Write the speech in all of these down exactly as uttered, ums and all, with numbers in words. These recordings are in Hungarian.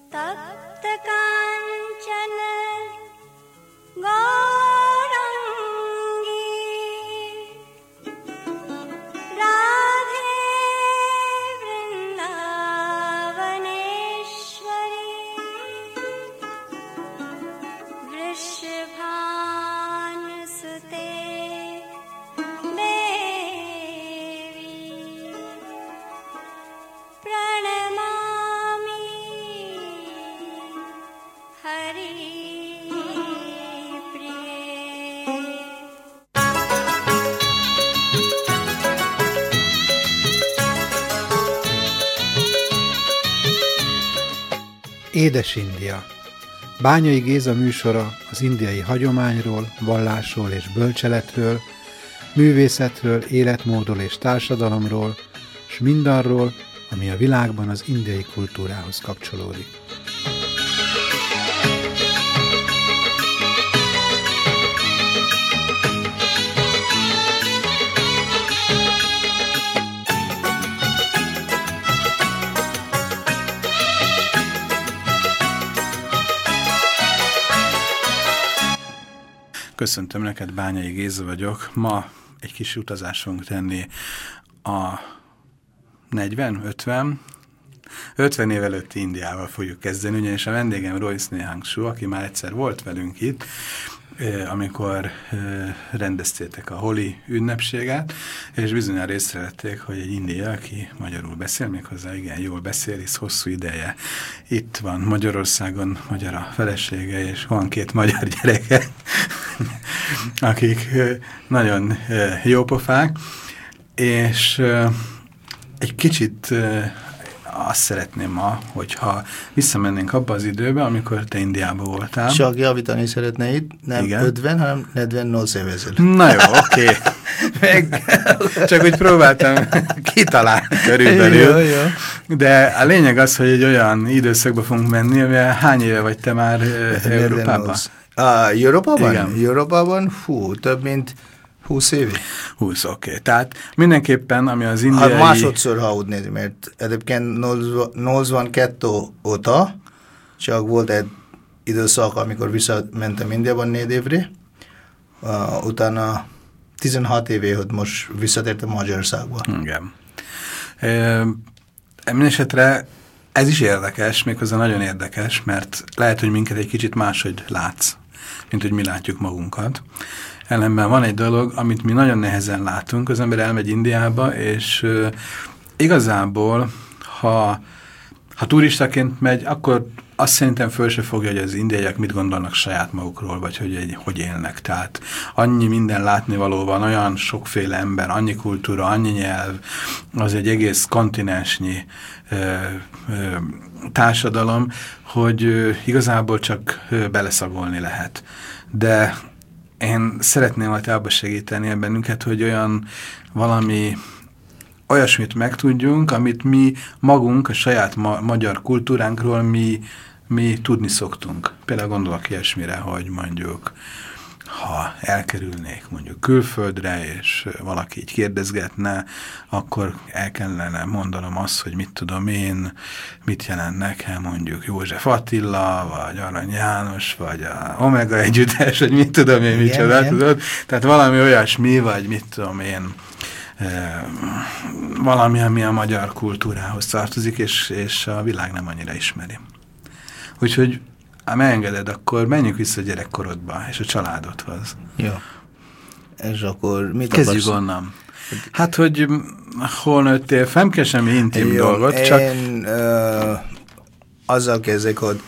तप्त कांचन गौरांगी राधे वृंदावनेश्वरी वृषभानुसुते देवी प्रणमामि Hari Édes India. Bányai Géza műsora az indiai hagyományról, vallásról és bölcseletről, művészetről, életmódról és társadalomról, s mindarról, ami a világban az indiai kultúrához kapcsolódik. Köszöntöm neked, Bányai Géza vagyok. Ma egy kis utazást fogunk tenni a negyven, ötven, ötven év előtti Indiával fogjuk kezdeni, ugyanis a vendégem Roy Snehangshu, aki már egyszer volt velünk itt, amikor rendeztétek a Holi ünnepséget, és bizonyára észrevették, hogy egy indiai, aki magyarul beszél, méghozzá igen jól beszél, hisz hosszú ideje itt van Magyarországon, magyar a felesége, és van két magyar gyereke, akik nagyon jópofák, és egy kicsit azt szeretném ma, hogyha visszamennénk abba az időbe, amikor te Indiában voltál. Csak javítani szeretnéd, nem igen. ötven, hanem negyvennyolc év ezelőtt. Na jó, oké. Okay. Csak úgy próbáltam kitalálni körülbelül. Jó, jó. De a lényeg az, hogy egy olyan időszakba fogunk menni, ami hány éve vagy te már Európában? Ah, Európában? Igen. Európában? Fú, több mint húsz éve. húsz, oké. Okay. Tehát mindenképpen, ami az indiai... Hát másodszor, ha úgy nézni, mert egyébként nyolcvankettő óta csak volt egy időszak, amikor visszamentem Indiában négy évre, uh, utána tizenhat éve, hogy most visszatértem Magyarországba. Igen. E, Mindenesetre ez is érdekes, méghozzá nagyon érdekes, mert lehet, hogy minket egy kicsit máshogy látsz, mint hogy mi látjuk magunkat. Ellenben van egy dolog, amit mi nagyon nehezen látunk, az ember elmegy Indiába, és uh, igazából, ha, ha turistaként megy, akkor azt szerintem föl se fogja, hogy az indiaiak mit gondolnak saját magukról, vagy hogy, egy, hogy élnek. Tehát annyi minden látnivaló van, olyan sokféle ember, annyi kultúra, annyi nyelv, az egy egész kontinensnyi ö, ö, társadalom, hogy ö, igazából csak ö, beleszagolni lehet. De én szeretném majd abba segíteni bennünket, hogy olyan valami olyasmit megtudjunk, amit mi magunk, a saját ma magyar kultúránkról mi, mi tudni szoktunk. Például gondolok ilyesmire, hogy mondjuk, ha elkerülnék mondjuk külföldre, és valaki így kérdezgetne, akkor el kellene mondanom azt, hogy mit tudom én, mit jelent nekem mondjuk József Attila, vagy Arany János, vagy a Omega együttes, vagy mit tudom én, micsoda, tudod? Tehát valami olyasmi, vagy mit tudom én, e, valami, ami a magyar kultúrához tartozik, és, és a világ nem annyira ismeri. Úgyhogy ha megengeded, akkor menjünk vissza a gyerekkorodba, és a családodhoz. Jó. És akkor mit kezdjük onnan. Hát, hogy hol nőttél, nem kell semmi intim Jó, dolgot, én, csak... Uh, azzal kezdek, hogy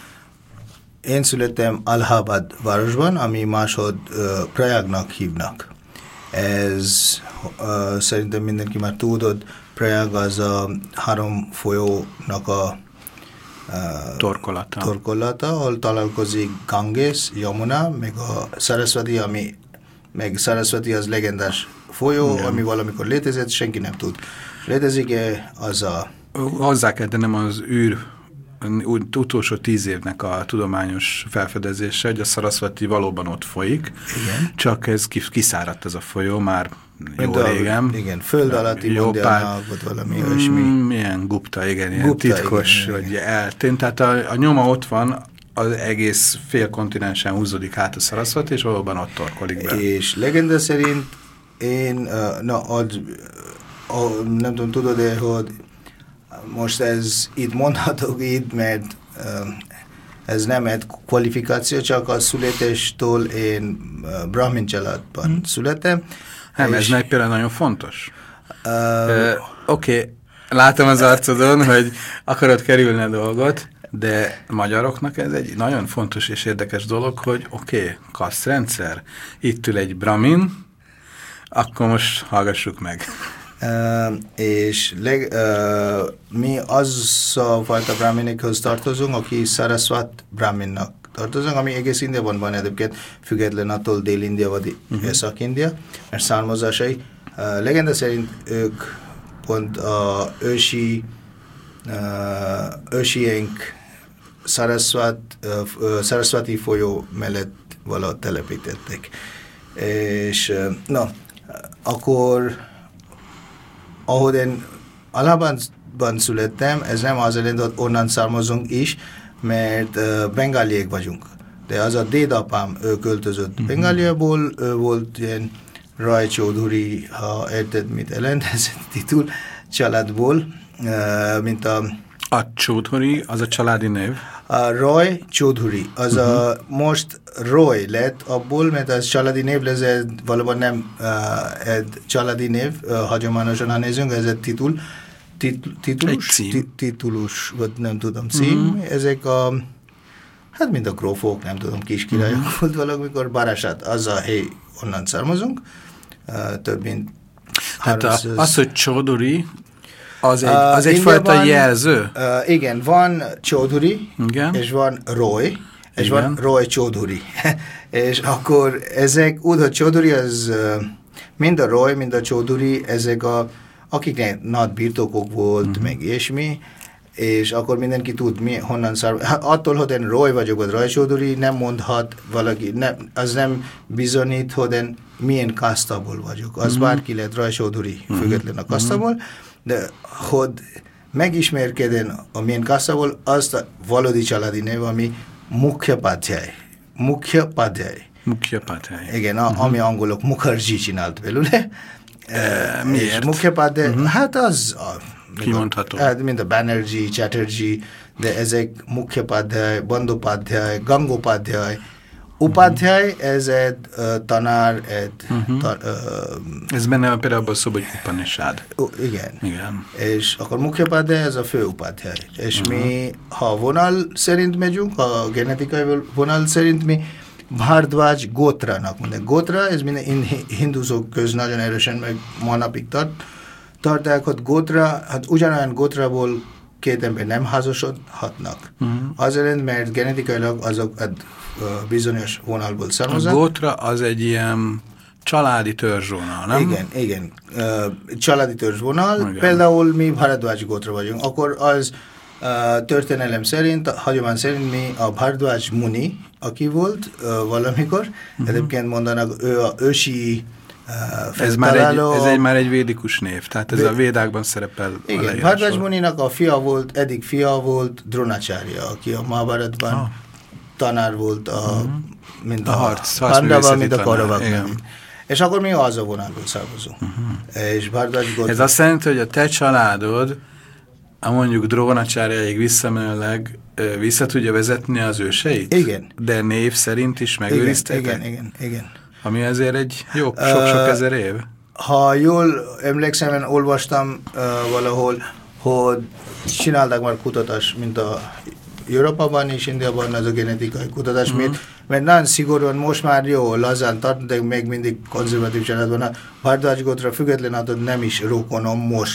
én születtem Allahabad városban, ami másod uh, Prayagnak hívnak. Ez uh, szerintem mindenki már tudod, Prayag az a három folyónak a Uh, torkolata. torkolata, ahol találkozik Ganges, Yamuna, meg a Saraswati, ami meg Saraswati az legendás folyó, igen, ami valamikor létezett, senki nem tud. Létezik-e az a... Hozzá kell tennem, az űr úgy, utolsó tíz évnek a tudományos felfedezése, hogy a Szaraszvati valóban ott folyik, igen. Csak ez kiszáradt ez a folyó már jó a, régen. Igen, föld alatti mondialnak, vagy valami olyasmi. Mm, milyen Gupta, igen, ilyen Gupta, titkos, igen, hogy igen. eltűnt. Tehát a, a nyoma ott van, az egész fél kontinensen húzódik át a Szaraszvati, és valóban ott torkolik be. És legenda szerint én, uh, na, az, uh, nem tudom, tudod-e, hogy most ez itt mondhatok itt, mert uh, ez nem egy kvalifikáció, csak a születéstől én uh, Brahmin családban hmm. születtem. Nem, ez meg például nagyon fontos. Uh, uh, Oké, okay. Látom az arcodon, hogy akarod kerülni a dolgot, de magyaroknak ez egy nagyon fontos és érdekes dolog, hogy oké, okay, kasztrendszer, itt ül egy brahmin, akkor most hallgassuk meg. Uh, és leg, uh, mi az a fajta brahminikhoz tartozunk, aki Sarasvat brahminnak tartozunk, ami egész Indiában van egyébként, független attól Dél-India vagy uh-huh. Észak-India, mert származásai. Uh, legenda szerint ők pont a ősi uh, ősiénk Sarasvat, uh, Sarasvati folyó mellett valahogy telepítették. És uh, na, akkor ahogy én Allahabadban születtem, ez nem az jelent, hogy onnan származunk is, mert uh, bengáliek vagyunk. De az a dédapám, ő költözött mm-hmm. Bengáliából, ő volt ilyen Rai Chaudhuri, ha érted, mit jelent, ez titul, családból, uh, mint a... A Chaudhuri, az a családi név? A Rai Chaudhuri, az uh-huh. a most Roy lett abból, mert az családi név lesz, ez valóban nem uh, egy családi név, uh, hagyományosan, ha nézzünk, ez egy titul, tit, titulus, ti, titulus, vagy nem tudom, cím, uh-huh. ezek a, hát mind a grófok, nem tudom, kis királyok uh-huh. volt valamikor, Barasat, az a hely, onnan származunk, uh, több mint hát a, az, hogy Chaudhuri, az egy, az uh, egyfajta jelző? Uh, igen, van Chaudhuri, igen. És van Roy, és igen. Van Roy Chaudhuri. És akkor ezek, úgy, hogy Chaudhuri az, uh, mind a Roy, mind a Chaudhuri, ezek a, akiknek nagy birtokok volt, uh-huh. meg ilyesmi, és akkor mindenki tud, mi, honnan származik. Attól, hogy én Roy vagyok, vagy Roy Chaudhuri, nem mondhat valaki, nem, az nem bizonyít, hogy én milyen kasztából vagyok. Az uh-huh. bárki lehet Roy Chaudhuri, uh-huh. független a kasztából, uh-huh. de hogy megismerkedjen a milyen kasztából, azt a valódi családi név, ami Mukhopadhyay. Mukhopadhyay. Mukhopadhyay. Igen, a, uh-huh. ami angolok Mukherjee csinált belőle. E, miért? És Mukhopadhyay, uh-huh. hát az... A, kimondható. Hát, mint a Banerjee, Chatterjee, de ezek Mukhopadhyay, Bandyopadhyay, Gangopadhyay. Upadhyay, uh-huh. ez egy uh, tanár, egy... Uh-huh. Ta, uh, ez benne például abban szó, hogy Upanishad. Uh, igen. igen. És akkor Mukhopadhyay, ez a fő Upadhyay. És uh-huh. mi, ha vonal szerint megyünk, a genetikai vonal szerint mi Bhardwaj Gotranak mondjuk. Gotra, ez minden hindusok köz nagyon erősen meg ma napig tart. Tartják, hogy Gotra, hát ugyanolyan Gotraból két ember nem házasodhatnak. Uh-huh. Azért, mert genetikailag azok egy uh, bizonyos vonalból származnak. A Gotra az egy ilyen családi törzsvonal, nem? Igen, igen. Uh, családi törzsvonal. Igen. Például mi Bhardwaj Gotra vagyunk. Akkor az uh, történelem szerint, a hagyomány szerint mi a Bhardwaj Muni, aki volt uh, valamikor, uh-huh. egyébként mondanak, ő a ősi Uh, ez, már egy, ez egy már egy védikus név, tehát ez Vé... a védákban szerepel. Igen, Bhardwaj Muninak a fia volt, eddig fia volt Dronacharya, aki a Mahabharatban ah. tanár volt, a, uh-huh. mint a, a harc, Pandava, mint a Kauravaknak. És akkor mi az a vonalból származunk. Uh-huh. És Bhardwaj Ez azt jelenti, hogy a te családod, a mondjuk Dronacharyaig visszamenőleg vissza tudja vezetni az őseit? Igen. De név szerint is megőriztek? Igen, igen, igen, igen. Ami azért egy jó, sok-sok uh, ezer év. Ha jól emlékszem, én olvastam uh, valahol, hogy csinálták már kutatás, mint a Európában és Indiában az a genetikai kutatás, uh-huh. mert, mert nagyon szigorúan most már jó, lazán tart, de még mindig konzervatív családban. A Bhardwaj Gotra független attól nem is rokonom most,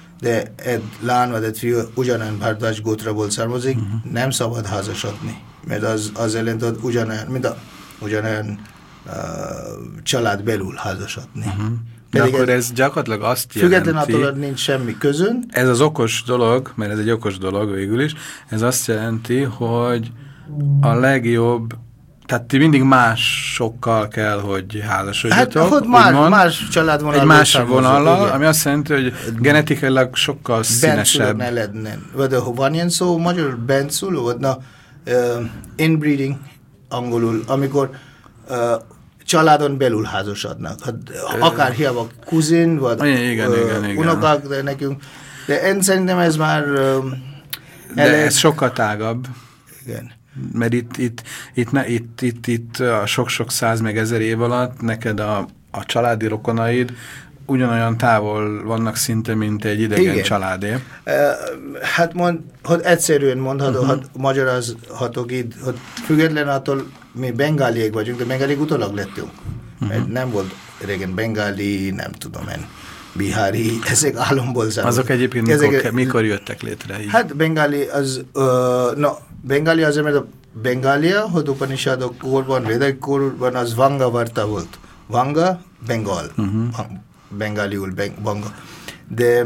de egy lány vagy egy fiú ugyanolyan Bhardwaj Gotraból származik, uh-huh. nem szabad házasodni, mert az, az jelent, hogy ugyanolyan, mint a ugyanolyan Uh, család belül házasodni. Uh-huh. De akkor ez gyakorlatilag azt jelenti... Független attól, hogy nincs semmi közön. Ez az okos dolog, mert ez egy okos dolog végül is, ez azt jelenti, hogy a legjobb, tehát ti mindig másokkal kell, hogy házasodjatok. Hát, hogy más, mond, más családvonalról. Egy más vonallal, ami azt jelenti, hogy genetikailag sokkal színesebb. Ne lednen. Vagy van ilyen szó, magyar benszülő, vagy na, uh, inbreeding angolul, amikor uh, családon belül házasodnak. Hát, akár hiába kuzin, vagy igen, uh, igen, igen. unokák, de nekünk. De én szerintem ez már... Uh, de elég... ez sokkal tágabb. Igen. Mert itt, itt, itt, ne, itt, itt, itt a sok-sok száz meg ezer év alatt neked a, a családi rokonaid ugyanolyan távol vannak szinte, mint egy idegen igen. családé. Uh, hát mond, hogy egyszerűen mondható, uh-huh. hogy magyarázhatok itt, hogy független attól mi bengáliek vagyunk, de bengáliek utólag lettünk. Uh-huh. Nem volt régen bengáli, nem tudom én, bihári, ezek álomból zárult. Azok egyébként ezek, mikor, mikor jöttek létre? Így? Hát bengáli az, uh, no, bengáli azért, mert a Bengália, hogy Upanishadok korban, Védek korban az Vanga Varta volt. Vanga, Bengal. Uh-huh. Bengáliul, ben, Vanga. De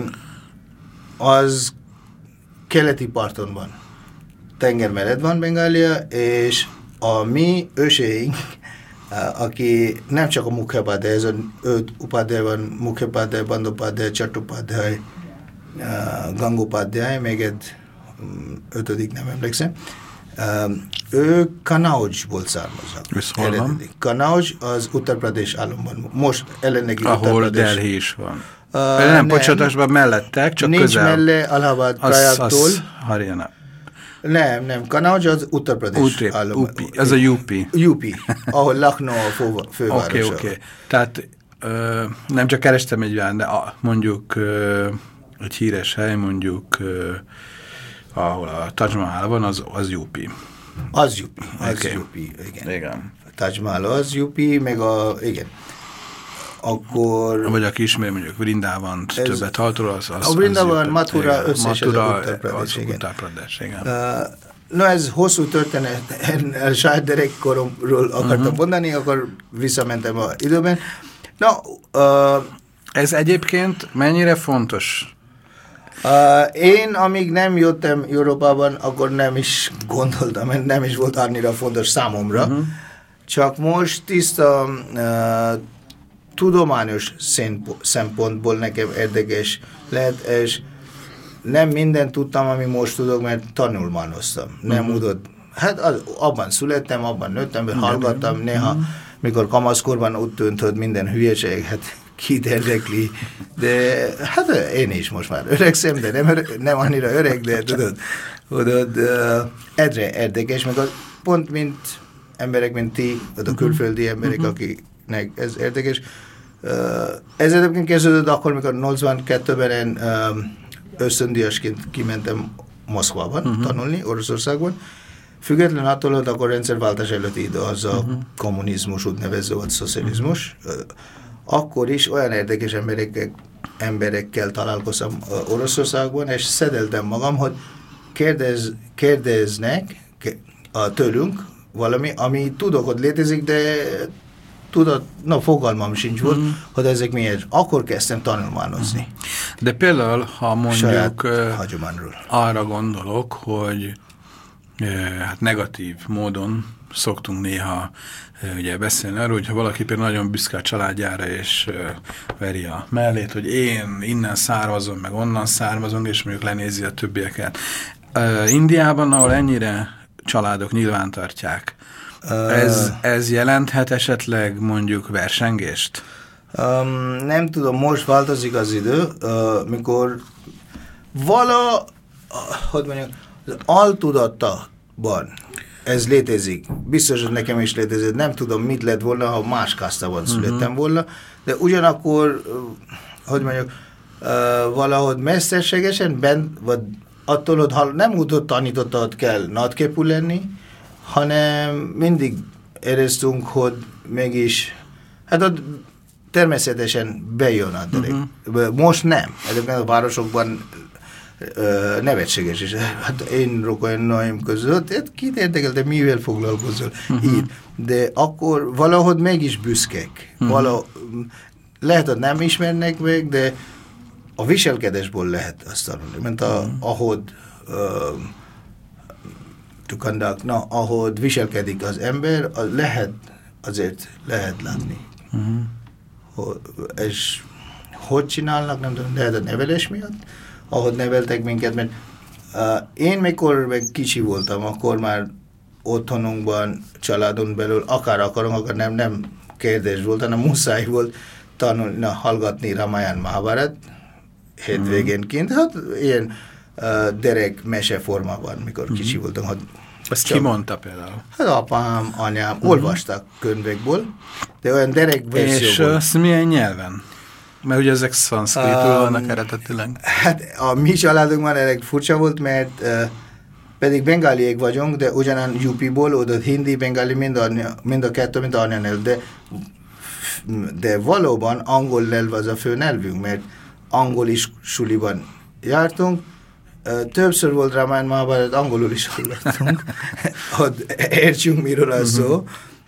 az keleti parton van. Tenger mellett van Bengália, és a mi őseink, aki nem csak a Mukhapadhyay, ez a öt Upadhyay van, Mukhapadhyay, Bandyopadhyay, Chattopadhyay, Gangopadhyay, még egy ötödik, nem emlékszem. Ő Kanauj-ból származnak. Kanauj az Uttar Pradesh államban. Most ellenegi Uttar Pradesh. Ahol Delhi is van. Uh, nem, bocsátásban mellettek, csak nincs közel. Nincs mellé Allahabad Prayagtól. Haryana. Nem, nem. Kanauj az Uttar Pradesh államban. Az a U P. U P, ahol Lucknow a fővárosa. Oké, okay, oké. Okay. Tehát ö, nem csak kerestem egy olyan, de a, mondjuk ö, egy híres hely, mondjuk ö, ahol a Taj Mahal van, az, az U P. Az U P, az okay. U P, igen. igen. A Taj Mahal az U P, meg a, igen. Akkor... Vagy aki ismer, mondjuk Vrindávant ez, többet haltól, az, az... A Vrindavan, Mathura, összes Mathura, az Uttar Pradesh, igen. Uttar Pradesh, igen. Uh, no, ez hosszú történet, a saját gyerekkoromról akartam uh-huh. mondani, akkor visszamentem az időben. No, uh, ez egyébként mennyire fontos? Uh, én, amíg nem jöttem Európában, akkor nem is gondoltam, nem is volt annyira fontos számomra. Uh-huh. Csak most tiszta uh, tudományos szempontból nekem érdekes lehet, és nem mindent tudtam, ami most tudok, mert tanulmányoztam. Uh-huh. Nem tudod. Hát az, abban születtem, abban nőttem, uh-huh. hallgattam néha, uh-huh. mikor kamaszkorban úgy tűnt, hogy minden hülyeség, hát kit érdekli, de hát én is most már öregszem, de nem, öreg, nem annyira öreg, de tudod, tudod uh, egyre érdekes, meg a, pont mint emberek, mint ti, vagy a külföldi emberek, uh-huh. akiknek ez érdekes. Uh, ez egyébként kezdődött akkor, mikor nyolcvankettőben én um, ösztöndíjasként kimentem Moszkvában uh-huh. tanulni, Oroszországban. Független attól, hogy akkor rendszerváltás előtti idő, az a uh-huh. kommunizmus úgynevező, vagy szocializmus. Uh, akkor is olyan érdekes emberekkel, emberekkel találkoztam Oroszországban, és szedeltem magam, hogy kérdez, kérdeznek a tőlünk valami, ami tudok, hogy létezik, de tudod, na, fogalmam sincs volt, mm. hogy ezek miért. Akkor kezdtem tanulmányozni. De például, ha mondjuk hagyományról arra gondolok, hogy hát negatív módon szoktunk néha ugye beszélni arról, hogyha valaki például nagyon büszke a családjára, és uh, veri a mellét, hogy én innen származom, meg onnan származom, és mondjuk lenézi a többieket. Uh, Indiában, ahol ennyire családok nyilvántartják, uh, ez, ez jelenthet esetleg mondjuk versengést? Um, nem tudom, most változik az idő, uh, mikor vala, uh, hogy mondjam, az altudatban ez létezik. Biztos, hogy nekem is létezik. Nem tudom, mit lett volna, ha más kasztában születtem uh-huh. volna, de ugyanakkor, hogy mondjuk, uh, valahogy mesterségesen bent, vagy attól, hogy nem úgy tanította, hogy kell nagyképű lenni, hanem mindig éreztünk, hogy mégis, hát ott természetesen bejön a gyerek. Uh-huh. Most nem. Egyébként a városokban Uh, nevetséges is. Hát én rokonaim között, hát kit érdekel, de mivel foglalkozol? Uh-huh. Így. De akkor valahogy mégis büszkek. Uh-huh. Valahogy, lehet, hogy nem ismernek meg, de a viselkedésből lehet azt tanulni. Mint a, mm. ahogy uh, to conduct, na, ahogy viselkedik az ember, az lehet, azért lehet látni. Mm. Ho, és hogy csinálnak, nem tudom, lehet a nevelés miatt, ahogy neveltek minket, mert uh, én mikor meg kicsi voltam, akkor már otthonunkban, családon belül, akár akarom, akár nem, nem kérdés volt, hanem muszáj volt tanulni, na, hallgatni Ramayana Mahabharat hétvégénként, mm. hát ilyen uh, derek mese formában, mikor mm. kicsi voltam. Hát, ezt ki mondta például? Hát apám, anyám, mm. olvastak könyvekből, de olyan derek verzióból. És azt milyen nyelven? Mert ugye ezek szanszkritul um, vannak eredetileg. Hát a mi családunkban elég furcsa volt, mert uh, pedig bengáliek vagyunk, de ugyanan U P-ból, oda hindi, bengáli, mind a, mind a kettő, mind a anyanyelv, de, de valóban angol nyelv az a fő nyelvünk, mert angol is suliban jártunk, uh, többször volt Ramayana Mahabharat, angolul is hallottunk, hogy értsünk miről az szó,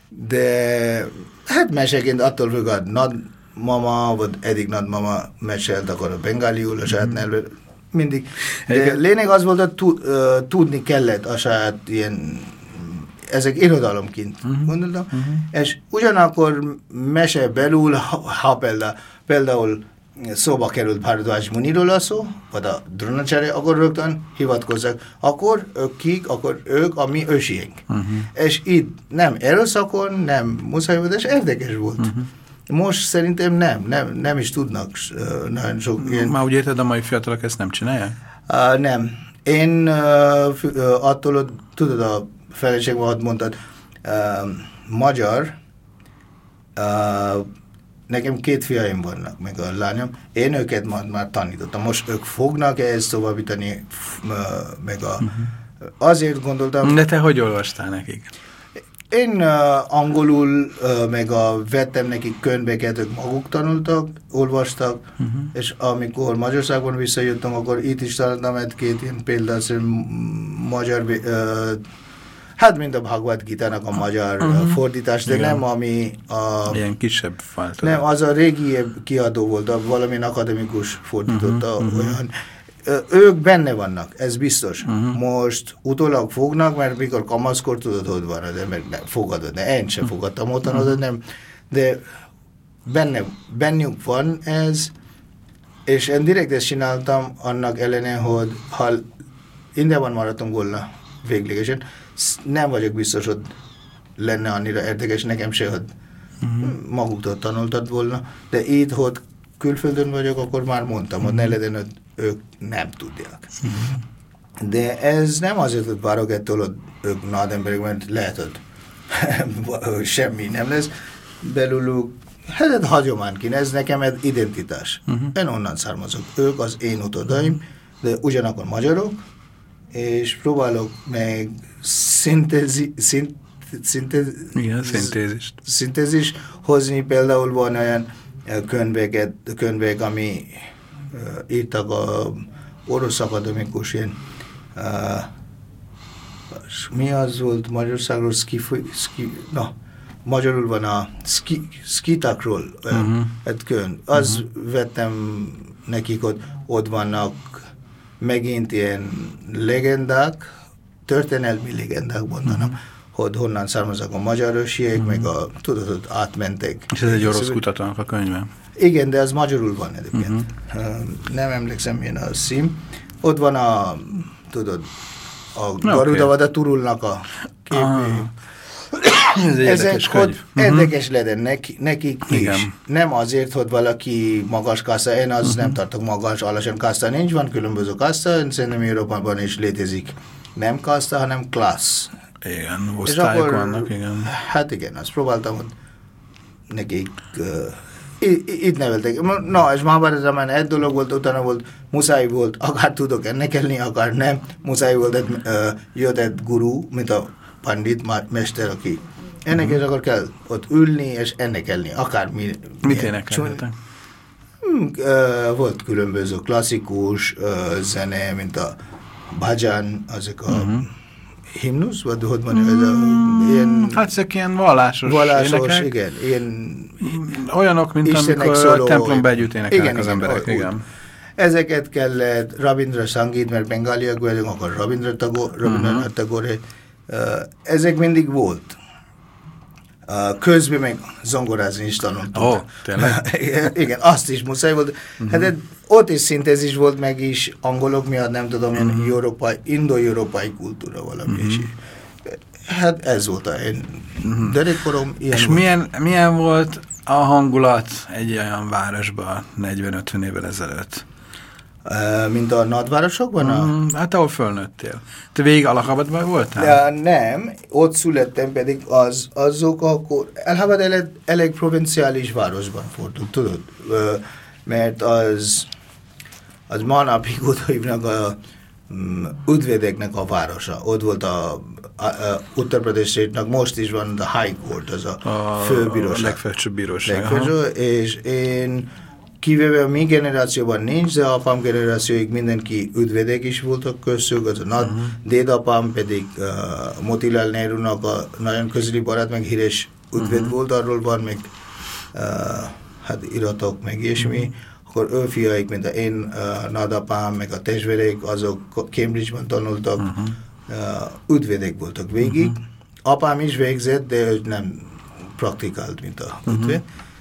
de hát meseként attól függ, a nagymama, vagy eddig nagymama mesélt, akkor a bengáliul, a saját nyelvről, mindig. De lényeg az volt, hogy tud, uh, tudni kellett a saját ilyen, ezek irodalomként, uh-huh. gondoltam, uh-huh. és ugyanakkor mese belül, ha, ha például, például szóba került Bharadwaj Muniról a szó, vagy a Drónacsária, akkor rögtön hivatkozzak. Akkor ők kik, akkor ők a mi ősiink. Uh-huh. És itt nem erőszakon, nem muszáj volt, és érdekes volt. Uh-huh. Most szerintem nem, nem, nem is tudnak uh, nagyon sok ilyen... Már úgy érted, a mai fiatalok ezt nem csinálják? Uh, nem. Én uh, uh, attól, tudod, a feleségem mondtad, uh, magyar, uh, nekem két fiaim vannak, meg a lányom, én őket már, már tanítottam. Most ők fognak ezt továbbítani, uh, meg a... Uh-huh. Azért gondoltam... De te hogy olvastál nekik? Én uh, angolul, uh, meg a vettem nekik könyveket, ők maguk tanultak, olvastak, uh-huh. és amikor Magyarországon visszajöttem, akkor itt is találtam egy-két ilyen példát, magyar, uh, hát mind a Bhagavad Gita-nak a magyar uh-huh. fordítás, de igen. nem ami a... Ilyen kisebb változat. Nem, az a régi kiadó volt, a valamilyen akademikus fordította, uh-huh. olyan... Ők benne vannak, ez biztos. Uh-huh. Most utólag fognak, mert mikor kamaszkor tudod, hogy van, de meg nem fogadod, de én sem fogadtam ottan, uh-huh. nem, de benne, bennünk van ez, és én direkt ezt csináltam annak ellenére, hogy ha Indiában maradtunk volna véglegesen, nem vagyok biztos, hogy lenne annyira érdekes nekem se, hogy uh-huh. maguktól tanultad volna, de így, hogy külföldön vagyok, akkor már mondtam, uh-huh. hogy ne legyen, hogy ők nem tudják. Uh-huh. De ez nem azért, hogy várok ettől, hogy ők nagy emberek, mert lehet, hogy semmi nem lesz belőlük. Hát hagyományként, ez nekem egy identitás. Uh-huh. Én onnan származok. Ők az én utódaim, de ugyanakkor magyarok, és próbálok meg szintézi, szint, szintéz, igen, szintézist. szintézis hozni. Például van olyan könyveket, könyvek, ami uh, írtak a orosz akademikus ilyen, uh, mi az volt Magyarországról, ski, ski, na, magyarul van a ski, skitakról uh-huh. egy könyv. Az uh-huh. vettem nekik, hogy ott vannak megint ilyen legendák, történelmi legendák mondanom, uh-huh. hogy honnan származnak a magyar ősiek, uh-huh. meg a, tudod, hogy átmentek. És ez egy orosz kutatónak a könyve? Igen, de az magyarul van egyébként. Uh-huh. Nem emlékszem, milyen a szím. Ott van a, tudod, a Garuda Vada Turulnak a kép. Ah. Ez egy érdekes könyv. Érdekes uh-huh. legyen neki, nekik igen. is. Nem azért, hogy valaki magas kassa, én az uh-huh. nem tartok magas, alacsony kassa nincs, van különböző kassa, én szerintem Európában is létezik nem kassa, hanem klassz. Igen, osztályok vannak, igen. Hát igen, azt próbáltam, hogy nekik uh, itt neveltek. Na, és Mahabharatban már egy dolog volt, utána volt, muszáj volt, akár tudok ennek elni, akár nem, muszáj volt egy, uh, jött egy guru, mint a pandit, mester, aki ennek uh-huh. és akkor kell ott ülni, és ennek elni, akár mi. Mit énekeltek? Hmm, uh, volt különböző klasszikus uh, zene, mint a bhajan, azok a uh-huh. himnusz, vagy hogy mondja, ez a ilyen... Hát ezek ilyen vallásos Vallásos, énekek. igen. Ilyen, Olyanok, mint Istenek amikor szóló- a templomba együtt énekelnek Igen, az igen, emberek. úgy. Igen. Ezeket kellett Rabindra Sangit, mert bengáliak vagyunk, akkor Rabindra Tagore, Rabindranath Tagore. Uh, ezek mindig volt. Uh, közben meg zongorázni is tanultunk. Ó, tényleg? Igen, azt is muszáj volt. Uh-huh. Hát de ott is szintézis volt, meg is angolok miatt, nem tudom, ilyen uh-huh. európai, indo-európai kultúra valami. Uh-huh. És hát ez volt a én uh-huh. gyerekkorom. És volt. milyen, milyen volt a hangulat egy olyan városban negyven-ötven évvel ezelőtt? Uh, mint a nagyvárosokban? A... Mm, hát ahol fölnőttél. Te végig Allahabadban voltál? Ja, nem, ott születtem, pedig az, azok akkor, Allahabad elég, elég provinciális városban fordult, tudod? Uh, mert az, az manapig ott hívnak a um, ügyvédeknek a városa. Ott volt a, a, a Uttar Pradesh-nak, most is van a High Court, az a, a főbíróság. A legfelsőbb bíróság. Legfelsőbb, és én kivéve a mi generációban nincs, de apám generációig mindenki ügyvédek is voltak köztük, az a nagy uh-huh. dédapám pedig uh, Motilal Nehrunak a nagyon közeli barát, meg híres ügyvéd uh-huh. volt, arról van még uh, hát iratok, meg ilyesmi. Uh-huh. Akkor ő fiaik, mint a én uh, nagyapám, meg a testvérek, azok Cambridge-ban tanultak, uh-huh. uh, ügyvédek voltak végig. Uh-huh. Apám is végzett, de ő nem praktikált, mint a uh-huh. ügyvéd.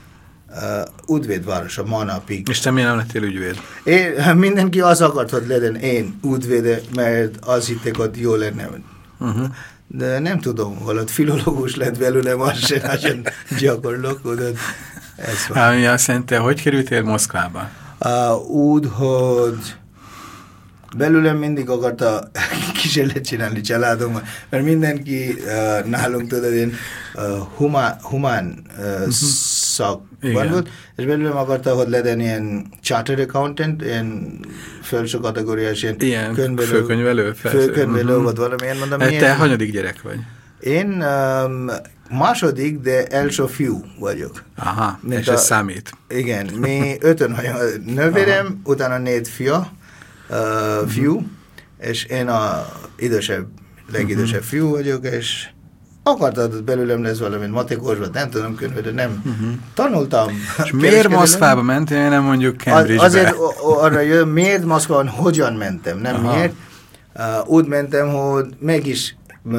Uh, ügyvédvárosa manapig. És te miért nem lettél ügyvéd? Én, mindenki az akart, hogy legyen én ügyvéde, mert az hitték, hogy jó lenne. Uh-huh. De nem tudom, valahogy filológus lett belőlem, az sem nagyon gyakorlok. Ez van. Ami azt jelenti, hogy kerültél Moszkvába? Uh, úgy, hogy belőlem mindig akarta kísérlet csinálni családommal, mert mindenki uh, nálunk tudod, én uh, humán, humán uh, uh-huh. szakban volt, és belőlem akarta, hogy legyen ilyen chartered accountant, ilyen felső kategóriás, ilyen, ilyen könyvelő, főkönyvelő, főkönyvelő uh-huh. vagy valamilyen, mondom. Te milyen, hanyadik gyerek vagy? Én um, második, de első fiú vagyok. Aha, mint és a, ez számít. Igen, mi ötön vagyunk, nővérem, aha. utána négy fia, Uh, fiú, uh-huh. és én a idősebb, legidősebb uh-huh. fiú vagyok, és akartad belőlem lesz valamint matekos, vagy nem tudom könyvő, de nem uh-huh. tanultam. És miért Moszkvába mentél, nem mondjuk Cambridge-be? Az, azért arra jön, miért Moszkvában, hogyan mentem, nem aha. miért. Uh, úgy mentem, hogy meg is uh,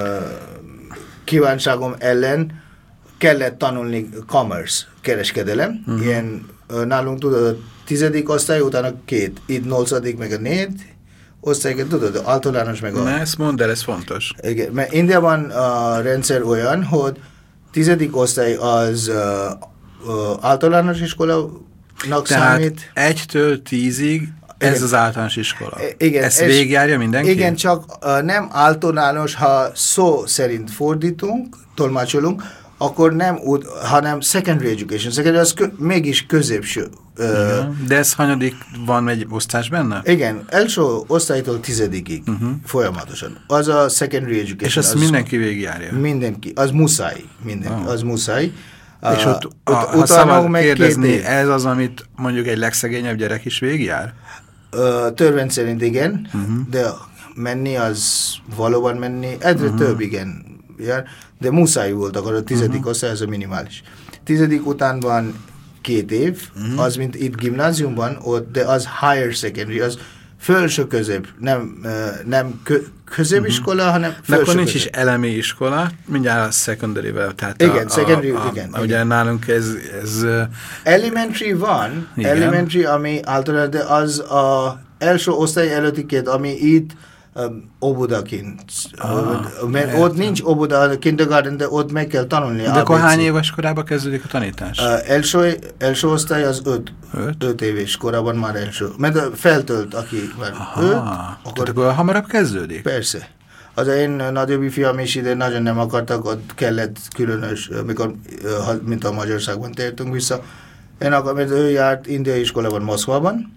kívánságom ellen kellett tanulni commerce, kereskedelem, uh-huh. ilyen uh, nálunk tudod, tizedik osztály, utána két, itt nyolcadik, meg a négy osztály, tudod, általános meg a... Na, ezt mondd el, ez fontos. Igen, mert Indiában a rendszer olyan, hogy tizedik osztály az uh, uh, általános iskolanak tehát számít. egytől tízig ez igen. az általános iskola. Igen. Ezt végigjárja mindenki? Igen, csak uh, nem általános, ha szó szerint fordítunk, tolmácsolunk, akkor nem úgy, hanem secondary education. Secondary az kö, mégis középső. Uh, de ez hanyadik van egy osztás benne? Igen, első osztálytól tizedikig uh-huh. folyamatosan. Az a secondary education. És azt az mindenki végigjárja? Mindenki. Az muszáj. Mindenki. Oh. Az muszáj. És ott, uh, a, ha szabad kérdezni, ez az, amit mondjuk egy legszegényebb gyerek is végigjár? Uh, törvény szerint igen, uh-huh. de menni az valóban menni, egyre uh-huh. több igen jár, de muszáj volt, akkor a tizedik uh-huh. osztály az a minimális. Tizedik után van két év, uh-huh. az mint itt gimnáziumban, ott, de az higher secondary, az felső közép, nem, uh, nem kö, középiskola, uh-huh. hanem felső de akkor nincs közép. is elemi iskola, mindjárt a secondary-vel. Tehát igen, a, secondary, a, a, igen. Ugye igen. nálunk ez... ez elementary van, igen. elementary, ami általában, de az a első osztály előtti két, ami itt Um, óvodaként. Ah, mert értem. Ott nincs óvoda, a kindergarten, de ott meg kell tanulni. De akkor hány éves korában kezdődik a tanítás? Uh, első, első osztály az öt, öt? öt éves korában már első. Mert feltölt, aki már Aha, öt. Akkor, akkor hamarabb kezdődik? Persze. Az én nagyobbi fiam is ide nagyon nem akartak, ott kellett különös, mikor, mint a Magyarországban tértünk vissza. Én akar, mert ő járt indiai iskolában Moszkvában,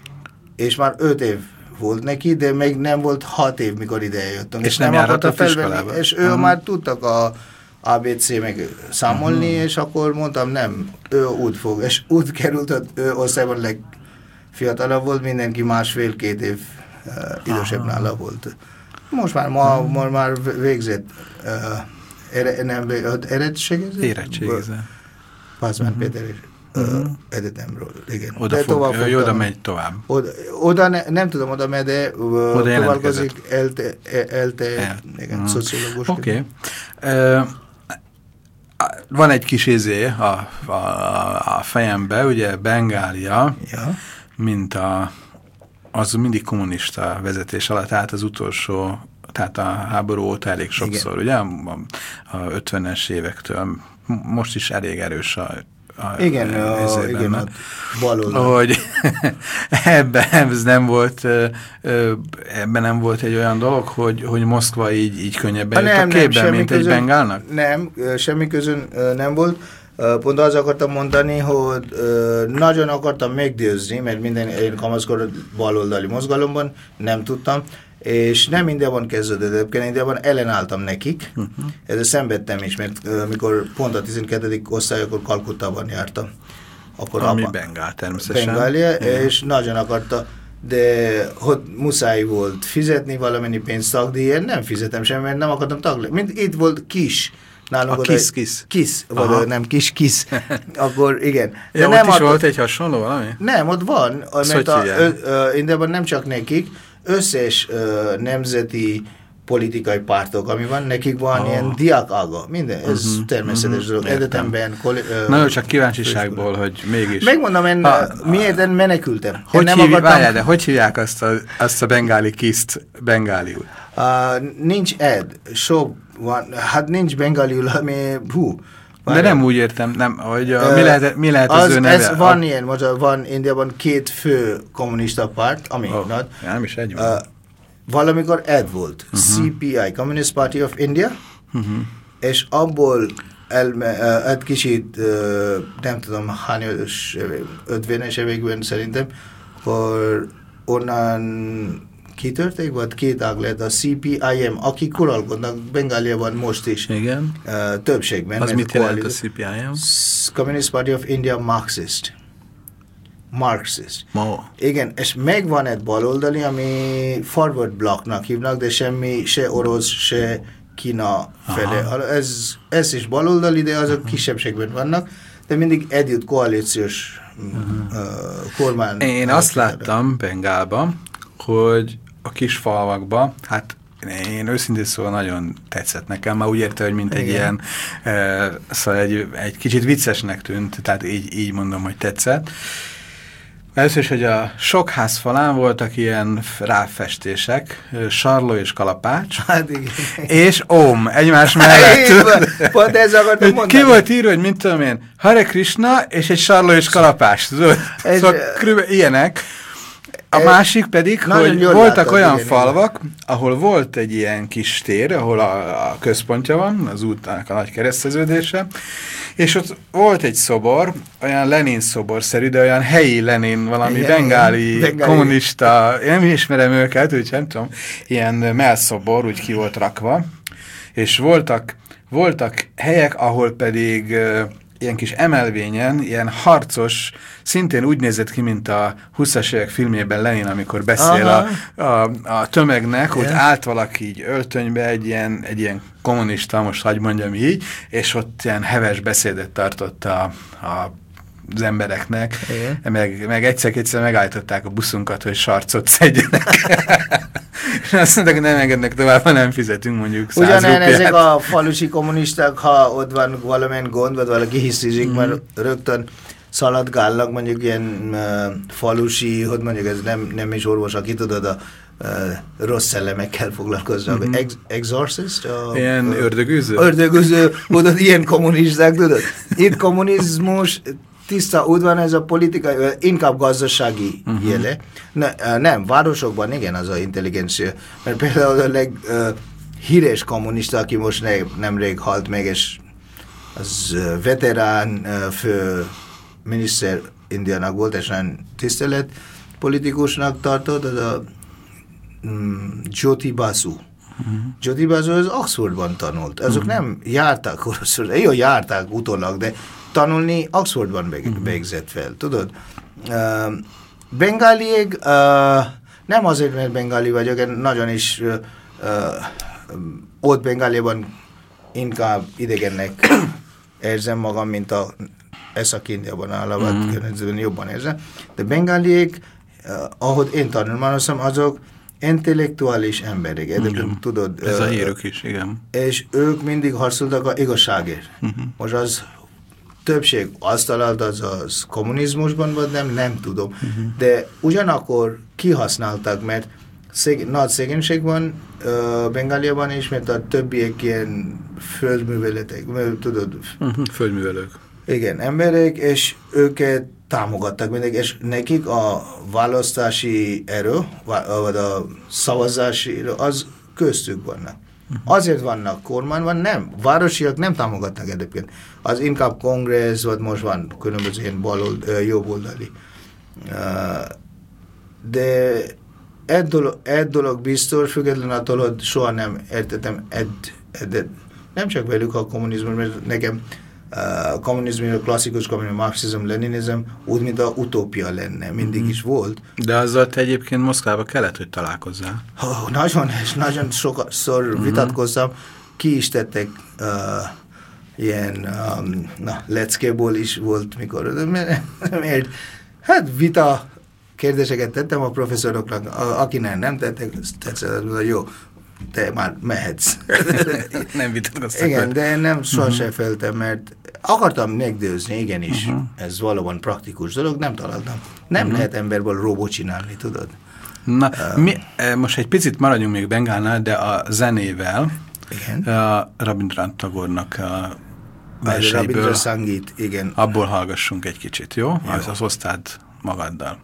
és már öt év volt neki, de még nem volt hat év, mikor ide jöttünk. És, és nem, nem járatott iskolába? És ő uh-huh. már tudtak a á bé cé meg számolni, uh-huh. és akkor mondtam, nem, ő úgy fog. És úgy került, hogy ő osztályban legfiatalabb volt, mindenki másfél-két év uh, idősebb uh-huh. nála volt. Most már, ma, uh-huh. ma már végzett, uh, ere, nem, érettségezett? Érettségezett. Pázmány uh-huh. Péter uh-huh. egyetemről, igen. Oda, de fog, tovább oda megy tovább. Oda, oda ne, nem tudom, oda megy, de továbbkozik elte, elte El. igen, uh-huh. szociológus. Oké. Okay. Uh, van egy kis izé a, a, a fejembe, ugye Bengália, ja. mint a, az mindig kommunista vezetés alatt állt az utolsó, tehát a háború óta elég sokszor, igen. ugye, a, a ötvenes évektől, most is elég erős a A, igen, a, a, igen, a baloldal. Hogy ebben ez nem volt, ebben nem volt egy olyan dolog, hogy, hogy Moszkva így, így könnyebben jött a képben, mint közön, egy bengálnak? Nem, semmi közön nem volt. Pont azt akartam mondani, hogy nagyon akartam meggyőzni, mert minden én kamaszkor baloldali mozgalomban nem tudtam, és nem Indiában kezdődött, egyébként Indiában ellenálltam nekik, uh-huh. ezzel szenvedtem is, mert uh, mikor pont a tizenkettedik osztály, akkor Kalkuttában jártam. Akkor Ami apa, Bengál természetesen. Bengália, uh-huh. és nagyon akarta, de hogy muszáj volt fizetni valamennyi pénzt tagdíjért, nem fizetem semmi, mert nem akartam tag. Mint itt volt kis. Nálunk a kis, kis. Kis, vagy nem kis, kis. Akkor igen. De ja, nem ott is volt egy hasonló valami? Nem, ott van, azt mert a, ö, ö, Indiában nem csak nekik, összes ö, nemzeti politikai pártok, ami van, nekik van oh. ilyen diákága, minden, ez uh-huh, természetes dolog. Uh-huh, egyetemben. Nagyon csak kíváncsiságból, hogy mégis. Megmondom, én ha, miért én menekültem. Hogy, nem hív, akartam... várjál, de hogy hívják azt a, azt a bengáli kiszt bengáliul? Uh, nincs ed, sok van, hát nincs bengáliul, ami hú. De nem úgy értem, nem, hogy a, uh, mi, lehet, mi lehet az, az ő neve? Ez van a... ilyen, most van Indiában két fő kommunista párt, ami oh, not, nem is egy van. Uh, valamikor ed volt, uh-huh. C P I, Communist Party of India, uh-huh. és abból elme, uh, egy kicsit, uh, nem tudom, hány ötvenes években szerintem, hogy onnan kitörték, vagy két ág lett a C P I M, akik uralkodnak Bengáliában most is. Igen. Uh, többségben. Az mit jelent a C P I M? Communist Party of India Marxist. Marxist. Oh. Igen, és megvan egy baloldali, ami forward blocknak hívnak, de semmi, se orosz, se Kína fele. Ez, ez is baloldali, de azok uh-huh. kisebbségben vannak, de mindig együtt koalíciós uh-huh. uh, kormány. Én azt láttam Bengálban, hogy a kis falvakban, hát én őszintén szóval nagyon tetszett nekem, már úgy érte, hogy mint egy igen. ilyen, e, szóval egy, egy kicsit viccesnek tűnt, tehát így, így mondom, hogy tetszett. Először is, hogy a sok ház falán voltak ilyen ráfestések, Sarló és Kalapács, hát igen. és Om egymás mellett. Pont ez akartam mondani. Ki volt írva, hogy mint tudom én, Hare Krishna és egy Sarló és Kalapács. Szóval körülbelül ilyenek. A másik pedig, hogy voltak látod, olyan igen, falvak, igen. ahol volt egy ilyen kis tér, ahol a, a központja van, az útnak a nagy kereszteződése, és ott volt egy szobor, olyan Lenin szoborszerű, de olyan helyi Lenin, valami igen, bengáli, bengáli kommunista, én nem ismerem őket, úgyhogy nem tudom, ilyen mellszobor, úgy ki volt rakva, és voltak, voltak helyek, ahol pedig ilyen kis emelvényen, ilyen harcos, szintén úgy nézett ki, mint a huszas évek filmjében Lenin, amikor beszél a, a, a tömegnek, hogy állt valaki így öltönybe, egy ilyen, egy ilyen kommunista, most hagy mondjam így, és ott ilyen heves beszédet tartott a, a az embereknek, meg, meg egyszer-egyszer megállították a buszunkat, hogy sarcot szedjenek. És azt mondták, hogy nem engednek tovább, ha nem fizetünk mondjuk száz rupiát. Ugyanilyen ezek a falusi kommunisták, ha ott van valamilyen gond, vagy valaki hisztizik, mm. mert rögtön szaladgálnak, mondjuk ilyen uh, falusi, hogy mondjuk ez nem, nem is orvos, aki tudod, a uh, rossz szellemekkel foglalkoznak. Mm-hmm. Ex exorcist? A, ilyen uh, ördögűző? Ördögűző, tudod, ilyen kommunisták, tudod. Itt kommunizmus, tiszta úgy van ez a politikai, inkább gazdasági uh-huh. jele. Ne, nem, városokban igen az a intelligencia. Mert például a leghíres uh, kommunista, aki most ne, nemrég halt meg, és az uh, veterán uh, fő miniszter Indiának volt, és nagyon tisztelet politikusnak tartott, az a um, Jyoti Basu. Uh-huh. Jyoti Basu az Oxfordban tanult. Azok uh-huh. nem jártak oroszul, jó, járták utólag, de tanulni Oxfordban végzett fel, tudod? Uh, bengáliek, uh, nem azért, mert bengáli vagyok, én nagyon is uh, uh, ott Bengáliában inkább idegennek érzem magam, mint a Észak-Indiában, Allahabad mm. környezetben jobban érzem, de bengáliek, uh, ahogy én tanulmányozom, azok intellektuális emberek, egyébként tudod. Ez uh, a hírük is, igen. És ők mindig harcoltak az igazságért. Uh-huh. Most az többség azt talált, az az kommunizmusban, vagy nem, nem tudom. Uh-huh. De ugyanakkor kihasználtak, mert szeg, nagy szegénység van uh, Bengáliában is, mert a többiek ilyen földműveletek, tudod. Uh-huh. Földművelők. Igen, emberek, és őket támogattak mindig, és nekik a választási erő, vagy a szavazási erő, az köztük vannak. Uh-huh. Azért vannak kormányban, nem. Városiak nem támogatnak egyébként. Az inkább kongress, vagy most van különböző ilyen balold, jobboldali. De egy dolog, egy dolog biztos, független attól, hogy soha nem értettem egy, egy, nem csak velük a kommunizmus, mert nekem a kommunizmus, a klasszikus kommunizmus, marxizm, leninizm úgy, mint a utópia lenne, mindig mm-hmm. is volt. De azzal te egyébként Moszkvába kellett, hogy találkozzál. Oh, nagyon, és nagyon sokszor mm-hmm. vitatkoztam, ki is tettek uh, ilyen um, na, leckéból is volt, mikor, mert hát vita kérdéseket tettem a professzoroknak, akinek nem tettek, tetszett, jó, te már mehetsz. Nem vitatkoztak. Igen, de nem sohasem uh-huh. feltem, mert akartam meggyőzni, igenis, uh-huh. ez valóban praktikus dolog, nem találtam. Nem uh-huh. lehet emberből robot csinálni, tudod? Na, um, mi, most egy picit maradjunk még Bengálnál, de a zenével, igen. a Rabindranath Tagore-nak a verseiből, Sangit, igen. abból hallgassunk egy kicsit, jó? jó. Az, az osztád magaddal.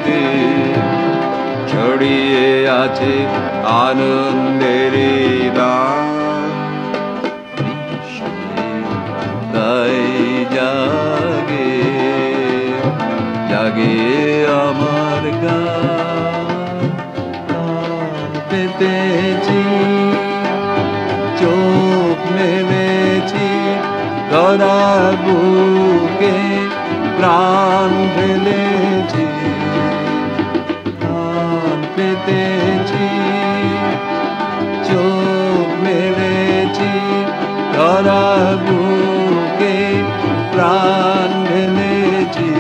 ছড়িয়ে আছে আনন্দের জাগে আমার গান পেতেছি চোখ মেলেছি ধরার বুকে প্রাণ ঢেলেছি প্রাণ পেতেছি চোখ মেলেছি ধরার বুকে প্রাণ ঢেলেছি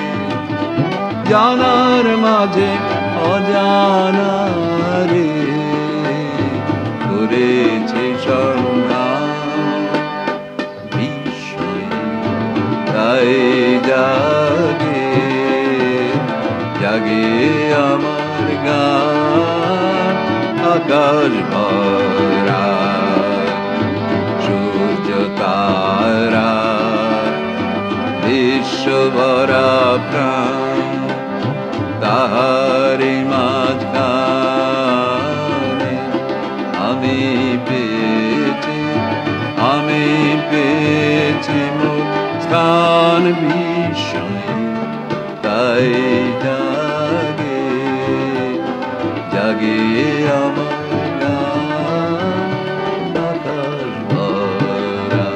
জানার মাঝে অজানা রে করেছি সংগ্রাম বিস্ময়ে তাই জাগে জাগে আমার গান আকাশ ভরা সূর্য তারা বিশ্ব ভরা প্রাণ তাহারি মাঝখানে আমি পেয়েছি আমি পেয়েছি মোর স্থান বিস্ময়ে তাই জাগে জাগে আমার গান আকাশ ভরা।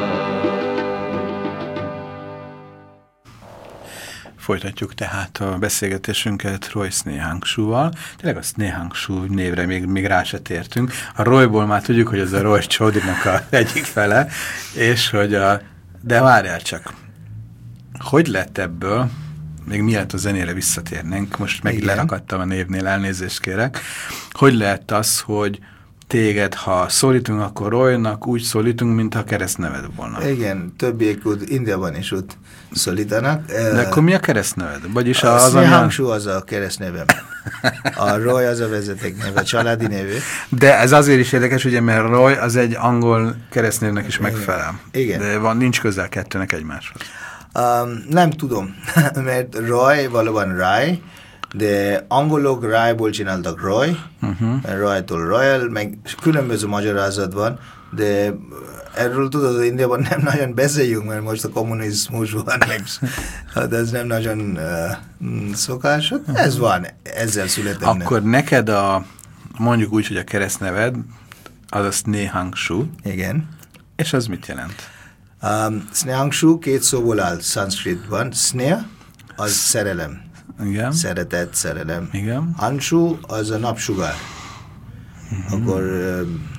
Folytatjuk tehát a beszélgetésünket Roy Snehangshu-val. Tényleg a Snehangshu névre még, még rá se tértünk. A Royból már tudjuk, hogy ez a Roy Chaudhrynak az egyik fele, és hogy a... De várjál csak. Hogy lett ebből, még mielőtt a zenére visszatérnénk, most meg lerakadtam a névnél, elnézést kérek, hogy lett az, hogy téged, ha szólítunk, akkor Roynak úgy szólítunk, mintha keresztneved volna. Igen, többiek úgy Indiában is úgy szólítanak. De akkor mi a keresztneved? Vagyis a az, Snehangshu az a keresztnevem. A Roy az a vezeték neve, a családi nevű. De ez azért is érdekes, ugye, mert Roy az egy angol keresztnévnek is megfelel. Igen. De van, nincs közel kettőnek egymáshoz. Um, nem tudom, mert Roy valóban Rai, de angolok Rai-ból csináltak Roy, uh-huh. Roy-tól Royal, meg különböző magyarázat van, de erről tudod, hogy Indiában nem nagyon beszéljünk, mert most a kommunizmus van, meg hát ez nem nagyon uh, szokás. Ez van, ezzel születem. Akkor nem. Neked a, mondjuk úgy, hogy a keresztneved, az a Snehangshu. Igen. És az mit jelent? Um, Snehangshu két szóból áll szanszkritban. Sneha az szerelem. Igen. Szeretet, szerelem. Igen. Anshu az a napsugár. Uh-huh. Akkor uh,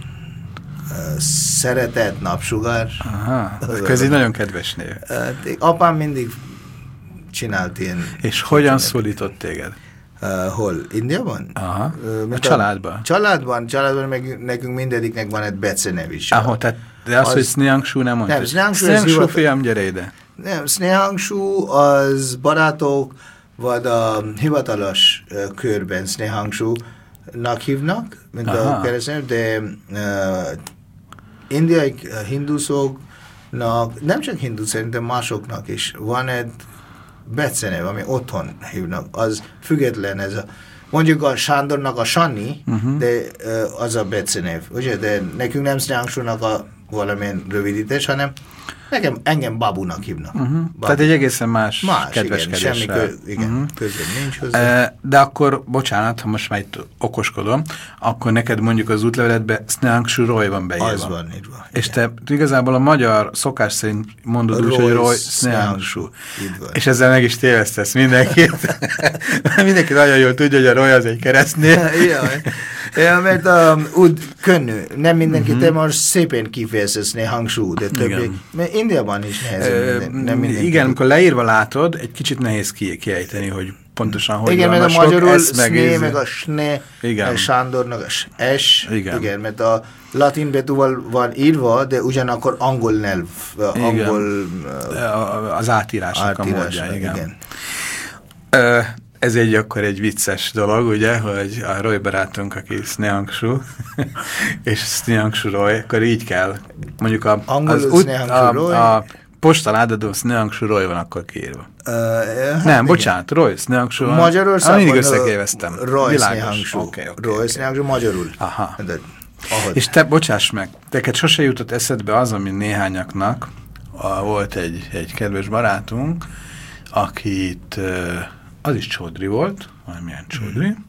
uh, szeretet, napsugár. Aha, ez egy nagyon kedves név. Uh, apám mindig csinált ilyen. És hogyan szólított téged? Uh, hol? Indiában? Aha. Uh, a családban? A családban, családban meg nekünk mindegyiknek van egy Bece nev is. Ahol, tehát de az, az, hogy Snehangshu nem mondta. Nem, Snehangshu, Snehangshu fiam, gyere ide. Nem, Snehangshu az barátok, vagy a hivatalos uh, körben Snehangshu-nak hívnak, mint Aha. a keresztnév, de uh, indiai uh, hinduszoknak, nem csak hindu, szerintem másoknak is van egy becenev, ami otthon hívnak, az független ez a, mondjuk a Sándornak a Sanni, uh-huh. de uh, az a becenev, ugye, de nekünk nem Snehangshu-nak a valamilyen rövidítés, hanem nekem, engem Babunak hívnak. Uh-huh. Babu. Tehát egy egészen más, más kedveskedéssel. Semmi kö, igen, uh-huh. közben nincs hozzá. E, de akkor, bocsánat, ha most már itt okoskodom, akkor neked mondjuk az útleveletben Snehangshu Roy van beírva. Az van, így van. És te igazából a magyar szokás szerint mondod úgy, hogy Roy Snehangshu. És ezzel meg is tévesztesz mindenkit. Mindenki nagyon jól tudja, hogy a Roy az egy keresztnév. Ja, mert um, úgy könnyű. Nem mindenki, uh-huh. te most szépen kifejezesz Snehangshu, de többé. Mert Indiában is nehezebb. Nem mindenki. Igen, amikor leírva látod, egy kicsit nehéz kiejteni, hogy pontosan hogy igen, van. Igen, mert a magyarul Sné, meg a Sne, a Sándornak a S. Igen. Igen, mert a latin betűvel van írva, de ugyanakkor angol nyelv. Angol, uh, az átírásnak a módja. Igen. igen. Uh, Ez egy akkor egy vicces dolog, ugye, hogy a Roy barátunk, aki Snehangshu, és Snehangshu Roy, akkor így kell, mondjuk a, az ut, a, a postaládadó Snehangshu Roy van akkor kiírva. Uh, hát nem, igen. bocsánat, Roy Snehangshu. Magyarországon mindig összekéveztem. Roy Snehangshu. Okay, okay, Roy Snehangshu magyarul. Aha. De, és te, bocsáss meg, neked sose jutott eszedbe az, ami néhányaknak, a, volt egy, egy kedves barátunk, akit... Uh, az is Chaudhry volt, valamilyen Chaudhry, mm.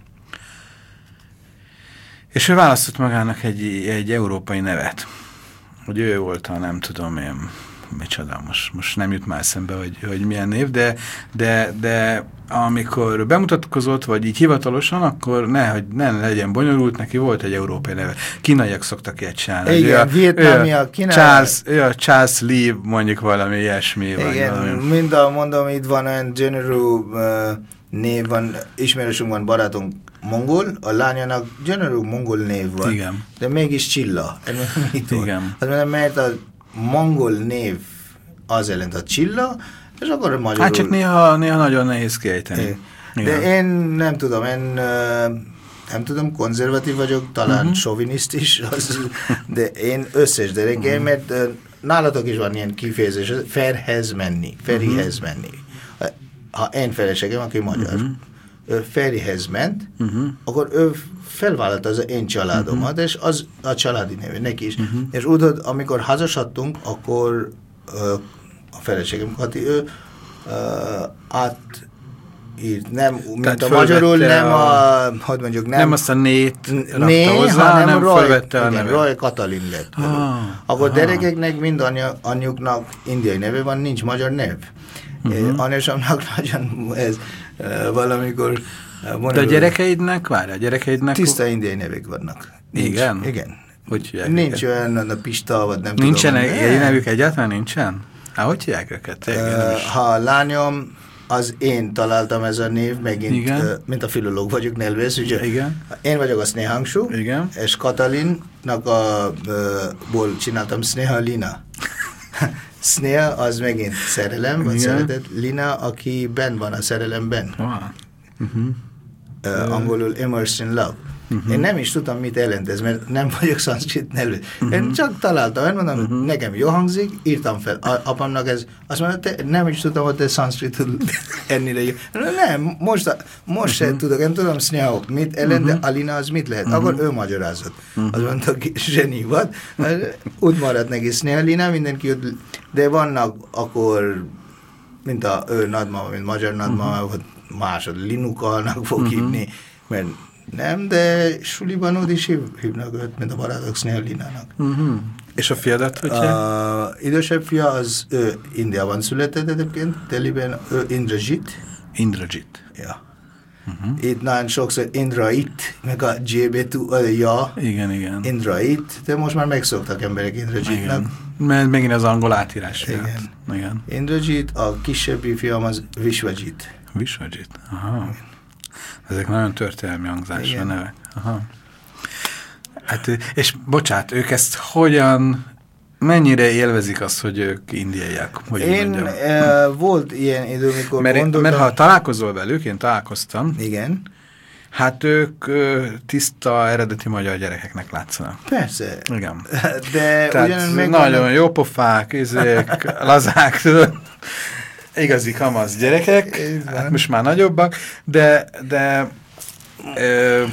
és ő választott magának egy, egy európai nevet, hogy ő volt a nem tudom én, micsoda, most, most nem jut már szembe, hogy, hogy milyen név, de, de, de amikor bemutatkozott, vagy így hivatalosan, akkor ne, hogy ne legyen bonyolult, neki volt egy európai neve. Kínaiak szoktak ilyet csinálni. Igen, vietnámiak, kínaiak. Charles, ő a Charles Lee, mondjuk valami ilyesmi. Igen, valami. mind a mondom, itt van olyan gyönyörű uh, név van, ismerősünk van, barátunk mongol, a lányának gyönyörű mongol név van. Igen. De mégis Csilla. Igen. Hát mondom, mert a mongol név az jelent a Csilla, és akkor magyarul... Hát csak néha, néha nagyon nehéz kiejteni. De én nem tudom, én uh, nem tudom, konzervatív vagyok, talán uh-huh. soviniszt is, az, de én összes gyerekem, uh-huh. mert uh, nálatok is van ilyen kifejezés, Ferhez menni, Ferihez uh-huh. menni. Ha én feleségem, aki magyar, uh-huh. ő Ferihez ment, uh-huh. akkor ő felvállalta az én családomat, uh-huh. és az a családi neve, neki is. Uh-huh. És úgy, amikor házasodtunk, akkor uh, a feleségem, Kati, ő uh, át írt, nem, mint a magyarul, nem a, a, hogy mondjuk, nem, nem azt a nét rakta né, hozzá, hanem nem Roy, felvette a igen, nevet. Roy Katalin lett. Ah, akkor ah. gyerekeknek mind anya, anyjuknak indiai neve van, nincs magyar nev. Uh-huh. Anyósomnak nagyon ez uh, valamikor... Uh, De a gyerekeidnek, várj, a gyerekeidnek... Tiszta indiai nevek vannak. Nincs, igen? Igen. Hogy hívják nincs őket? olyan a Pista, vagy nem nincsen tudom. Nincsen egy nevük egyáltalán? Nincsen? Há, hogy hívják őket? Uh, ha a lányom, az én találtam ez a név, megint, uh, mint a filológ vagyok, Nelvész, ugye? Igen. Én vagyok a Snehangshu, igen. És Katalinnak a, uh, ból csináltam Sneha Lina. Sneha az megint szerelem, vagy szeretet. Lina, aki benn van a szerelemben. Wow. Uh-huh. Uh, angolul immersed in love. Uh-huh. Én nem is tudtam, mit jelent ez, mert nem vagyok szanszkrit nyelvű. Uh-huh. Én csak találtam, én mondom, uh-huh. nekem jó hangzik, írtam fel. A, apámnak ez, azt mondta, te, nem is tudtam, hogy te szanszkritul ennyire jó. Nem, most, a, most uh-huh. se tudok, én tudom, Sneha mit jelent, uh-huh. de Alina az mit lehet. Uh-huh. Akkor ő magyarázott. Uh-huh. Azt mondta, zseni volt. Úgy maradt neki Sneha Lina, mindenki ott, de vannak akkor, mint a ő nagymama, mint magyar nagymama, uh-huh. másod Linukalnak fog uh-huh. hívni, mert nem, de suliban úgy is hív, hívnak őt, mint a barátok Sneha Linának. Uh-huh. És a fiadat, hogy uh, idősebb fia, az ő Indiában született egyébként, Delhiben, ő Indrajit. Indrajit. Ja. Uh-huh. Itt nagyon sokszor Indrait, meg a J-betű, a ja. Igen, igen. Indrait, de most már megszoktak emberek Indrajitnak. Mert megint az angol átírás igen. miatt. Igen. Indrajit, a kisebbi fiam az Vishwajit. Vishwajit, aha. Igen. Ezek nagyon történelmi hangzásra nevek. Aha. Hát, és bocsát, ők ezt hogyan, mennyire élvezik azt, hogy ők indiaiak? Hogy én e, volt ilyen idő, mikor mert, gondoltam... Mert ha találkozol velük, én találkoztam. Igen. Hát ők ö, tiszta, eredeti magyar gyerekeknek látszanak. Persze. Igen. De ugyan meg nagyon vannak... jó pofák, izék, lazák, tudod. Igazi kamasz gyerekek, hát most már nagyobbak, de, de ö,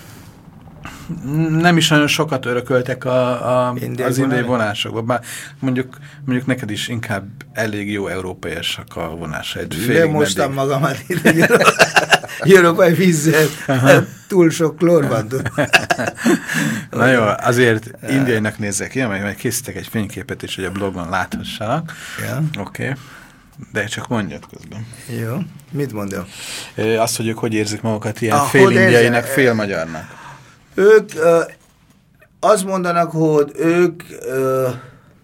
nem is nagyon sokat örököltek a, a, indiai az indiai vonásokban. Bár mondjuk, mondjuk neked is inkább elég jó európaiasak a vonásaid. De mostam magamat ide európai vízzel, túl sok klór van. Na jó, azért indiainak nézzek ki, amely készítek egy fényképet is, hogy a blogon láthassanak. Ja. Oké. Okay. De csak mondjad közben. Jó. Mit mondjam? Azt, hogy ők hogy érzik magukat ilyen ah, fél indiainak, fél magyarnak. Ők uh, azt mondanak, hogy ők uh,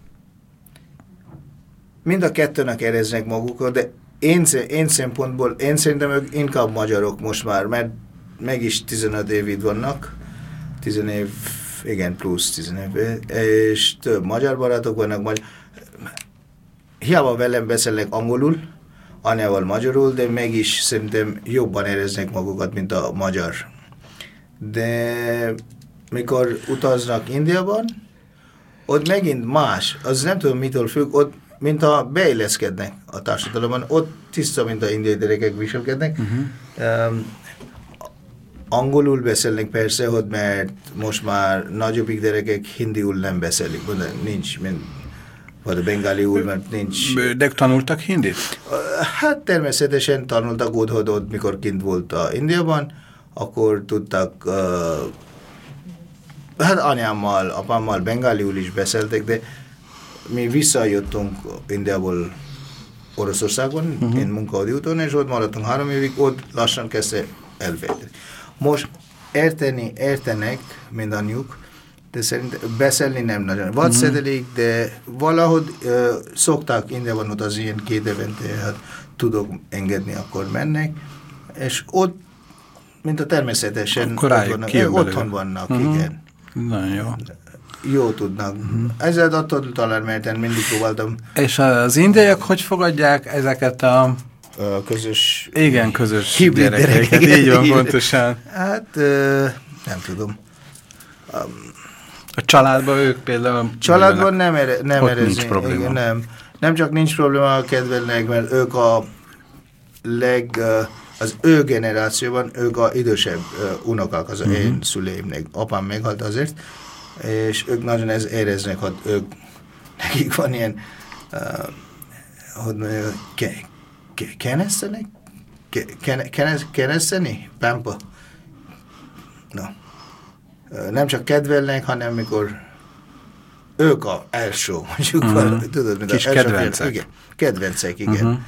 mind a kettőnek éreznek magukat, de én, én szempontból, én szerintem ők inkább magyarok most már, mert meg is tizenöt évig vannak, tizen év, igen, plusz tizen év, és több magyar barátok vannak, magyar, hiába velem beszélnek angolul, anyával magyarul, de mégis szerintem jobban éreznek magukat, mint a magyar. De mikor utaznak Indiában, ott megint más, az nem tudom mitől függ, ott mint a beilleszkednek a társadalomban, ott tiszta, mint a indiai gyerekek viselkednek. Uh-huh. um, angolul beszélnek persze, hogy mert most már nagyobbik gyerekek hindiul nem beszélik, nincs, mint vagy a bengáliul, mert nincs... De tanultak hindit? Hát természetesen tanultak ott, mikor kint volt a Indiában, akkor tudtak, uh, hát anyámmal, apámmal bengáliul is beszéltek, de mi visszajöttünk Indiából Oroszországon, uh-huh. én munkahodi úton, és ott maradtunk három évig, ott lassan kezdte elvejteni. Most érteni, értenek mindannyiuk, de szerint beszélni nem nagyon. Vagy uh-huh. szedelik, de valahogy uh, szokták Indiában ott az ilyen két évente, hát tudok engedni, akkor mennek, és ott, mint a természetesen, ott vannak, eh, otthon vannak, uh-huh. igen. Nagyon jó. Jó tudnak. Uh-huh. Ezzel attól talán, mert én mindig próbáltam. És az indiaiak hogy fogadják ezeket a... a közös... Igen, közös hibrid gyerekeket. gyerekeket. Így van, pontosan. Hát, uh, nem tudom. Um, a családban ők például... Családban nem, ere, nem ott erezni. nincs probléma. Igen, nem. Nem csak nincs probléma, kedvelnek, mert ők a leg... Uh, az ő generációban, ők a idősebb uh, unokák, az uh-huh. én szüleimnek. Apám meghalt azért, és ők nagyon ez éreznek, hogy ők, nekik van ilyen, uh, hogy mondjuk, ke, ke, kenesztenek? Ke, ken, kenesz, keneszteni? Pampa? No. Uh, nem csak kedvelnek, hanem mikor ők a első, mondjuk, uh-huh. tudod, mint kis az első kedvencek. Fél, igen, kedvencek, igen. Uh-huh.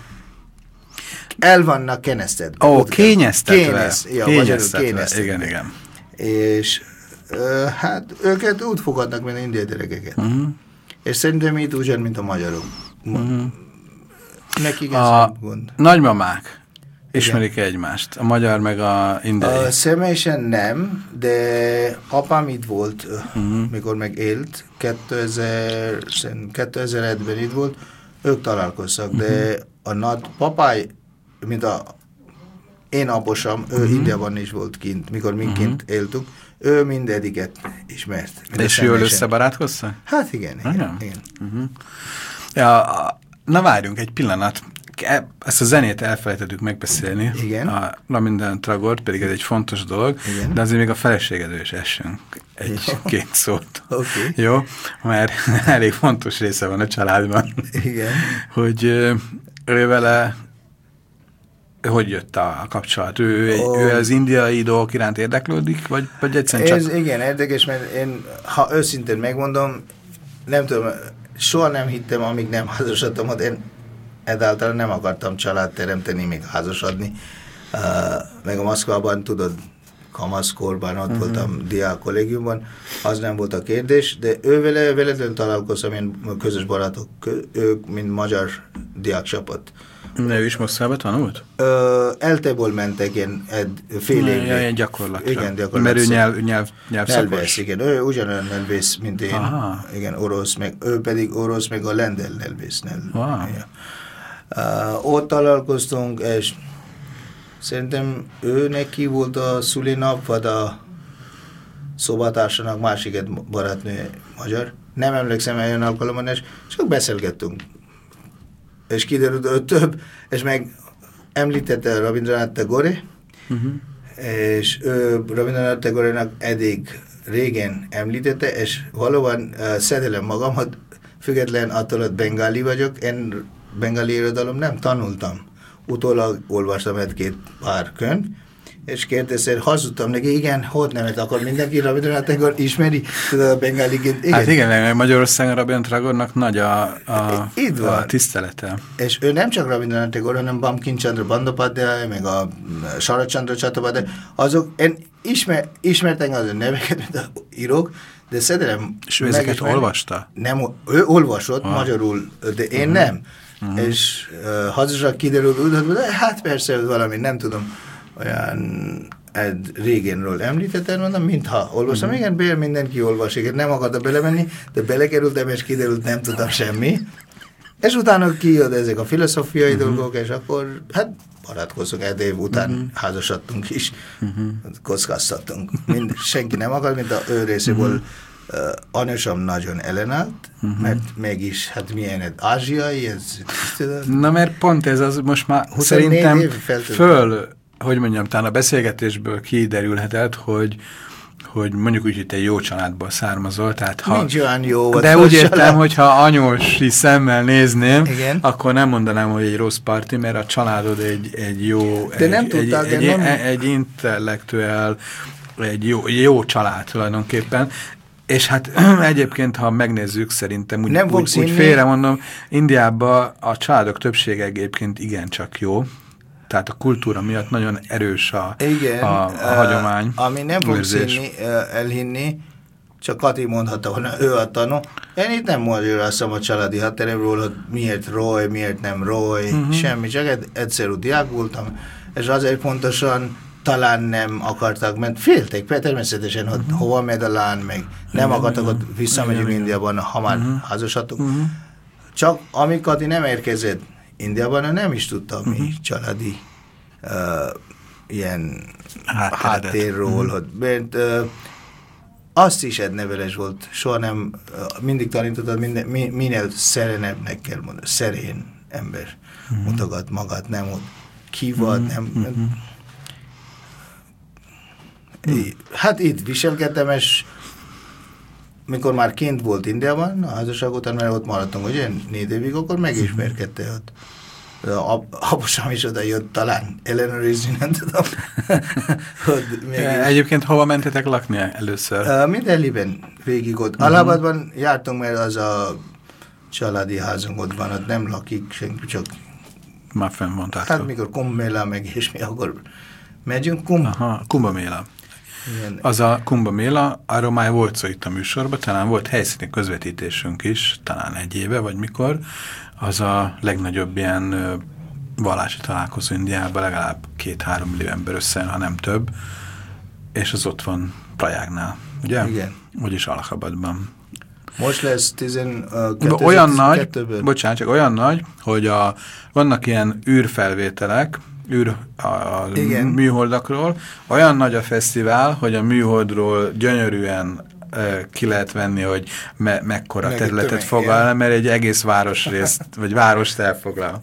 El vannak kenesztetve. Ó, kényeztetve. Kénesz, ja, kényeztetve. Kénesztetve. Igen, igen. És uh, hát őket úgy fogadnak, mint indiai gyerekeket. Uh-huh. És szerintem itt ugyan, mint a magyarok. Uh-huh. Nekik ez a gond. nagymamák ismerik -e egymást? A magyar meg a indiai? Uh, személyesen nem, de apám itt volt, uh-huh. mikor meg élt. kétezer-ötben itt volt. Ők találkoztak, uh-huh. de a nagy papáj, mint a én aposam, ő uh-huh. Indiában is volt kint, mikor mi uh-huh. kint éltünk, ő mindediket ismert. És jól összebarátkoztak? Hát igen, igen. igen. igen. Uh-huh. Ja, na várjunk egy pillanat. Ezt a zenét elfelejtettük megbeszélni. Igen. A Rabindranath Tagore, pedig ez egy fontos dolog, igen. De azért még a feleségedről is essünk egy-két szót. Okay. Jó? Mert elég fontos része van a családban. Igen. Hogy ő vele hogy jött a kapcsolat? Ő, oh. ő az indiai dolgok iránt érdeklődik, vagy, vagy egyszerűen csak... Ez igen, érdekes, mert én, ha őszintén megmondom, nem tudom, soha nem hittem, amíg nem házasodtam, hogy én egyáltalán nem akartam család teremteni, még házasodni. Uh, meg a Moszkvában, tudod, kamaszkorban, ott uh-huh. voltam diák kollégiumban, az nem volt a kérdés, de ő vele, veletlenül találkoztam, én közös barátok, ők, mint magyar diákcsapat. De ő is Moszkvába tanult? Eltéból mentek ilyen fél évre. Ilyen gyakorlatra. Igen, gyakorlatra. Mert ő nyelv, nyelv, nyelvszakos. Nyelvész, igen. Ő ugyanolyan nyelvész, mint én. Aha. Igen, orosz, meg ő pedig orosz, meg a lendel nyelvész. Wow. Ja. Uh, ott találkoztunk, és szerintem ő neki volt a szülinap, vagy a szobatársának másik egy barátnő magyar. Nem emlékszem olyan alkalommal, és csak beszélgettünk. És kiderült, ő több, és meg említette Rabindranath Tagore, uh-huh. és ő Rabindranath Tagore-nak eddig régen említette, és valóban uh, szedelem magam, hogy független attól, hogy bengáli vagyok, én bengáli irodalom nem tanultam. Utólag olvastam egy-két pár könyv, és kérdezte, hazudtam neki, igen, hogy nem, akkor mindenki Rabindranath Tagore ismeri, tudod, a bengáliként. Igen. Hát igen, Magyarországon Rabindranath Tagore-nak nagy a, a, a tisztelete. És ő nem csak Rabindranath Tagore, hanem Bankim Chandra Bandyopadhyay, meg a Sarat Chandra Chattopadhyay, azok, én ismer, ismertem az ő neveket, mint a írók, de szerintem... És ő ezeket olvasta? Nem, ő olvasott ah. magyarul, de én uh-huh. nem. Uh-huh. És uh, hazasra kiderült, hogy hát persze, valami, nem tudom, olyan egy régenről említettem, mondom, mintha olvastam. Uh-huh. Igen, bér mindenki olvas, igen, nem akarta belemenni, de belekerültem, és kiderült, nem tudtam semmi. És utána kijött ezek a filozófiai uh-huh. dolgok, és akkor, hát, barátkozunk, egy év után uh-huh. házasodtunk is, uh-huh. kockáztattunk. Mind, senki nem akar, mint a ő részéből uh-huh. Uh, anyósom nagyon ellenállt, uh-huh. mert mégis, hát milyen egy ázsiai, ez... Na, mert pont ez az most már szerintem föl, hogy mondjam, talán a beszélgetésből kiderülhetett, hogy, hogy mondjuk úgy, hogy te jó családból származol, tehát ha... Nincs olyan jó volt. De úgy értem, hogy ha anyósi szemmel nézném, Igen. akkor nem mondanám, hogy egy rossz parti, mert a családod egy, egy jó... De egy, nem egy, tudták, egy, nem... egy, egy intellektuál, egy jó, jó család tulajdonképpen. És hát egyébként, ha megnézzük, szerintem úgy, nem úgy, úgy félre mondom, Indiában a családok többsége egyébként igencsak jó. Tehát a kultúra miatt nagyon erős a, Igen, a, a hagyomány. Uh, ami nem fogsz őrzés. hinni, uh, elhinni, csak Kati mondhatta volna, ő a tanú. Én itt nem magyarázom a családi hátteremről, hogy miért Roy, miért nem Roy, uh-huh. semmi, csak egy, egyszerű diák voltam, és azért pontosan talán nem akartak, mert félték természetesen, hogy uh-huh. hova megy a lán, meg nem igen, akartak, hogy visszamegyünk Indiában, ha már uh-huh. házasodtunk. Uh-huh. Csak amikor Kati nem érkezett Indiában, nem is tudtam uh-huh. mi családi uh, ilyen háttérről, uh-huh. hogy, mert uh, azt is egy neveles volt, soha nem, uh, mindig tanítottad, minden, mi, minél szerenebbnek kell mondani, szerén ember uh-huh. mutogat magát, nem ott ki volt, uh-huh. nem... Uh-huh. I, hát itt viselkedtem, és mikor már kint volt Indiában, a házasság után, mert ott maradtunk, ugye, négy évig, akkor megismerkedte ott. Apusám is oda jött, talán ellenőrizni, nem tudom. Egyébként hova mentetek lakni először? Uh, mind Delhiben végig ott. Uh-huh. Allahabadban jártunk, mert az a családi házunk ott van, ott nem lakik senki, csak... Már fenn mondtátok. Hát mikor Kumbh Mela meg és mi, akkor megyünk Kumbh. Aha, Kumbh Mela. Az a Kumbh Mela, arról már volt szó itt a műsorban, talán volt helyszíni közvetítésünk is, talán egy éve, vagy mikor. Az a legnagyobb ilyen ö, vallási találkozó Indiában, legalább két-három millió ember összejön, ha nem több, és az ott van Prajágnál, ugye? Igen. Úgyis Allahabadban. Most lesz tizenkettő Olyan nagy, bocsánat, csak olyan nagy, hogy a, vannak ilyen űrfelvételek, űr a, a műholdakról. Olyan nagy a fesztivál, hogy a műholdról gyönyörűen e, ki lehet venni, hogy me, mekkora meg területet foglal el, mert egy egész városrészt, vagy várost elfoglal.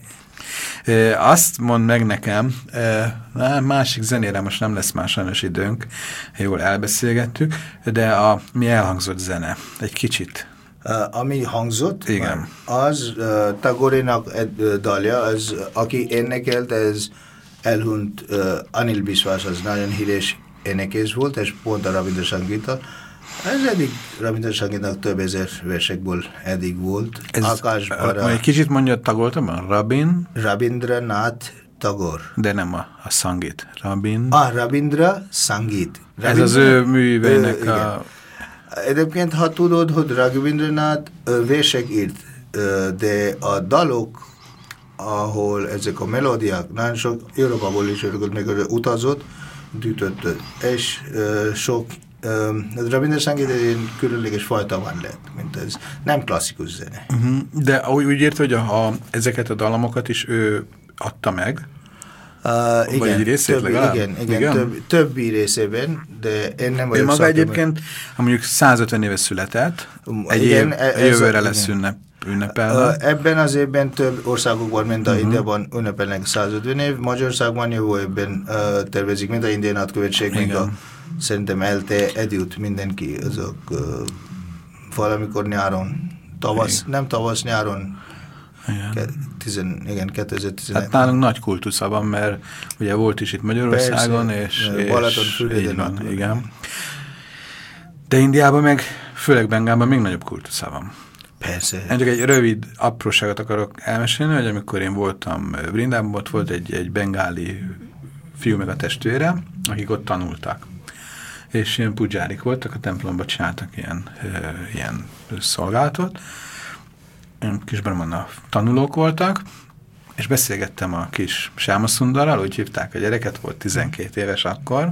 E, azt mondd meg nekem, e, másik zenére most nem lesz már sajnos időnk, jól elbeszélgettük, de a mi elhangzott zene, egy kicsit. Uh, ami hangzott, igen. az uh, Tagore-nak egy uh, dalja, az, aki énekelt, ez elhunyt uh, Anil Biswas, az nagyon híres énekes volt, és pont a Rabindra Sangita. Ez eddig Rabindra Sangitnak több ezer versekből eddig volt. Ez, uh, egy kicsit mondja Tagore-ban? Rabin? Rabindranath Tagore. De nem a, a Sangit. Rabin. Ah, Rabindra Sangit. Rabindra, ez az ő művének ő, a... Egyébként, ha tudod, hogy Rabindranath versek írt, de a dalok, ahol ezek a melódiák, nagyon sok Európából is örökött, meg utazott, dütött, és sok Rabindra Sangit egy különleges fajta van lett, mint ez. Nem klasszikus zene. Uh-huh. De úgy, úgy ért, hogy a, a, ezeket a dalomokat is ő adta meg? Uh, igen, egy részét többi, igen, igen, igen? Több, többi részében, de én nem vagyok ő maga egyébként, ha mondjuk százötven éve született, egy igen, év, ez jövőre a, lesz ünnep, ünnepelve. Uh, ebben az évben több országokban, mint a uh-huh. Indiában ünnepelnek százötven év, Magyarországban jövő évben uh, tervezik, mint a Indiai Nagykövetség, mint a szerintem elte eljut mindenki, azok uh, valamikor nyáron, tavasz, igen. nem tavasz, nyáron, igen, tizen, igen kétezer-tizenegy. Hát nálunk nagy kultusza van, mert ugye volt is itt Magyarországon, persze, és, és így van, igen. De Indiában meg, főleg Bengálban még nagyobb kultusza van. Persze. Én csak egy rövid apróságot akarok elmesélni, hogy amikor én voltam Vrindában, ott volt egy, egy bengáli fiú meg a testvére, akik ott tanultak. És ilyen pudzsárik voltak, a templomban csináltak ilyen, e, ilyen szolgálatot. Kis Brahmana tanulók voltak, és beszélgettem a kis Sámaszundarral, úgy hívták a gyereket, volt tizenkét éves akkor,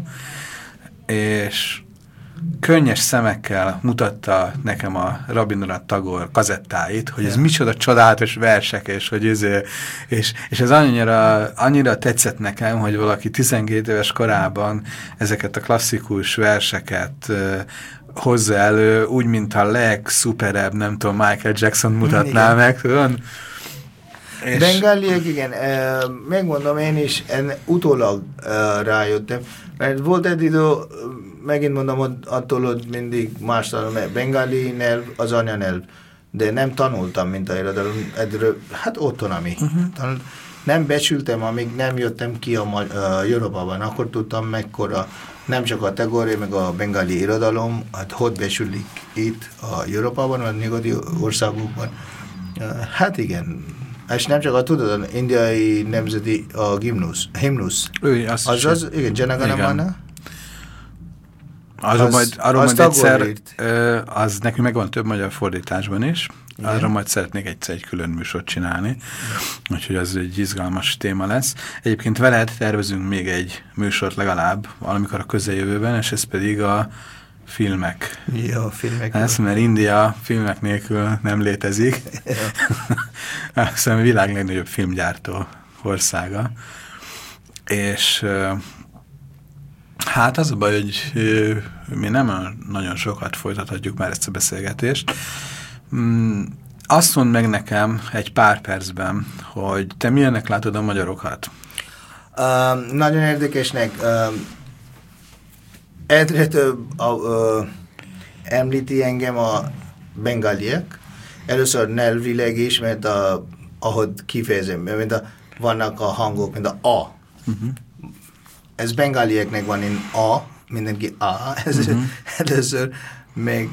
és könnyes szemekkel mutatta nekem a Rabindranath Tagore kazettáit, hogy ez micsoda csodálatos versek, és hogy ez, és, és ez annyira, annyira tetszett nekem, hogy valaki tizenkét éves korában ezeket a klasszikus verseket hozza elő, úgy, mint a legszuperebb, nem tudom, Michael Jackson mutatná igen. meg, tudom? És... Bengáliek, igen, e, megmondom én is, en, utólag e, rájöttem, mert volt egy idő, megint mondom, hogy attól, hogy mindig más tanul, mert bengáli nyelv az anyanyelv, de nem tanultam, mint a irodalom, egyről, hát otthon, ami. Uh-huh. Tanult, nem becsültem, amíg nem jöttem ki a, a Európában, akkor tudtam mekkora, nem csak a Tagore, meg a bengáli irodalom, hát hogy becsülik itt a Európában, vagy nyugati országokban. Hát igen, és nem csak a tudod, az indiai nemzeti a gimnusz, himnusz. Ő, az, az, az igen, Janaganamana. Arról Az, majd, arról az majd egyszer, ö, az nekünk megvan több magyar fordításban is, igen. Arról majd szeretnék egyszer egy külön műsort csinálni, úgyhogy az egy izgalmas téma lesz. Egyébként veled tervezünk még egy műsort legalább, valamikor a közeljövőben, és ez pedig a filmek. Jó, filmek. Ez, mert India filmek nélkül nem létezik. Szóval a világ legnagyobb filmgyártó országa. És hát az a baj, hogy mi nem nagyon sokat folytathatjuk már ezt a beszélgetést. Azt mondd meg nekem egy pár percben, hogy te milyennek látod a magyarokat? Uh, nagyon érdekesnek. Uh, egyre több uh, uh, említi engem a bengáliek. Először nyelvileg is, mert a, ahogy kifejezem, mint a, vannak a hangok, mint a A. Uh-huh. Ez bengálieknek van in A, mindenki A. Ez uh-huh. Először meg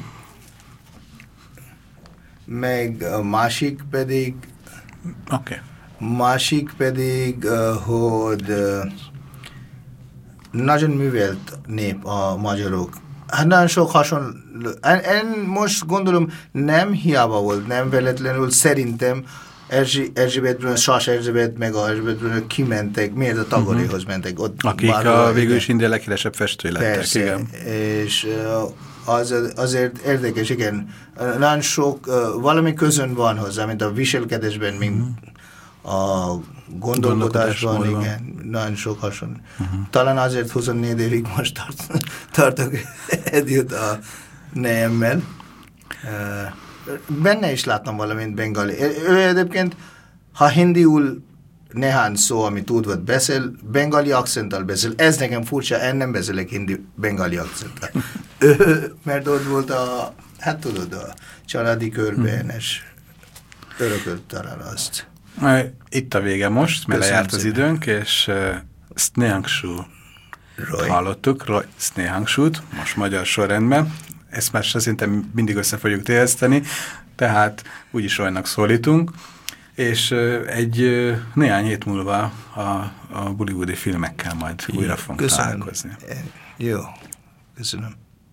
meg a másik pedig okay. másik pedig, uh, hogy uh, nagyon művelt nép a magyarok. Hát nagyon sok hasonló. Én, én most gondolom nem hiába volt, nem véletlenül szerintem Erzsi, Erzsébet Brunner, Sas Erzsébet meg a Erzsébet Brunner kimentek, miért a Tagoréhoz uh-huh. mentek. Ott akik a végül is India leghíresebb festői lettek. Persze, igen. És uh, az, azért érdekes, igen. Nagyon sok, uh, valami közön van hozzá, mint a viselkedésben, mint uh-huh. a gondolkodásban, igen, nagyon sok hasonló. Uh-huh. Talán azért huszonnégy évig most tart, tartok együtt a nejemmel. Uh, benne is láttam valamint bengali. Ő egyébként, ha hindiul néhány szó, amit tud, vagy beszél, bengali akcenttal beszél. Ez nekem furcsa, én nem beszélek hindi bengali akcenttal. Ő, mert ott volt a, hát tudod, a családi körben, és örökölt talán azt. Itt a vége most, mert lejárt az időnk, és uh, Snehangshu hallottuk, Roy Snehangshu-t, most magyar sorrendben. Ezt már szerintem mindig össze fogjuk téveszteni, tehát úgyis Roynak szólítunk, és uh, egy uh, néhány hét múlva a, a bollywoodi filmekkel majd újra fogunk találkozni. Jó, köszönöm.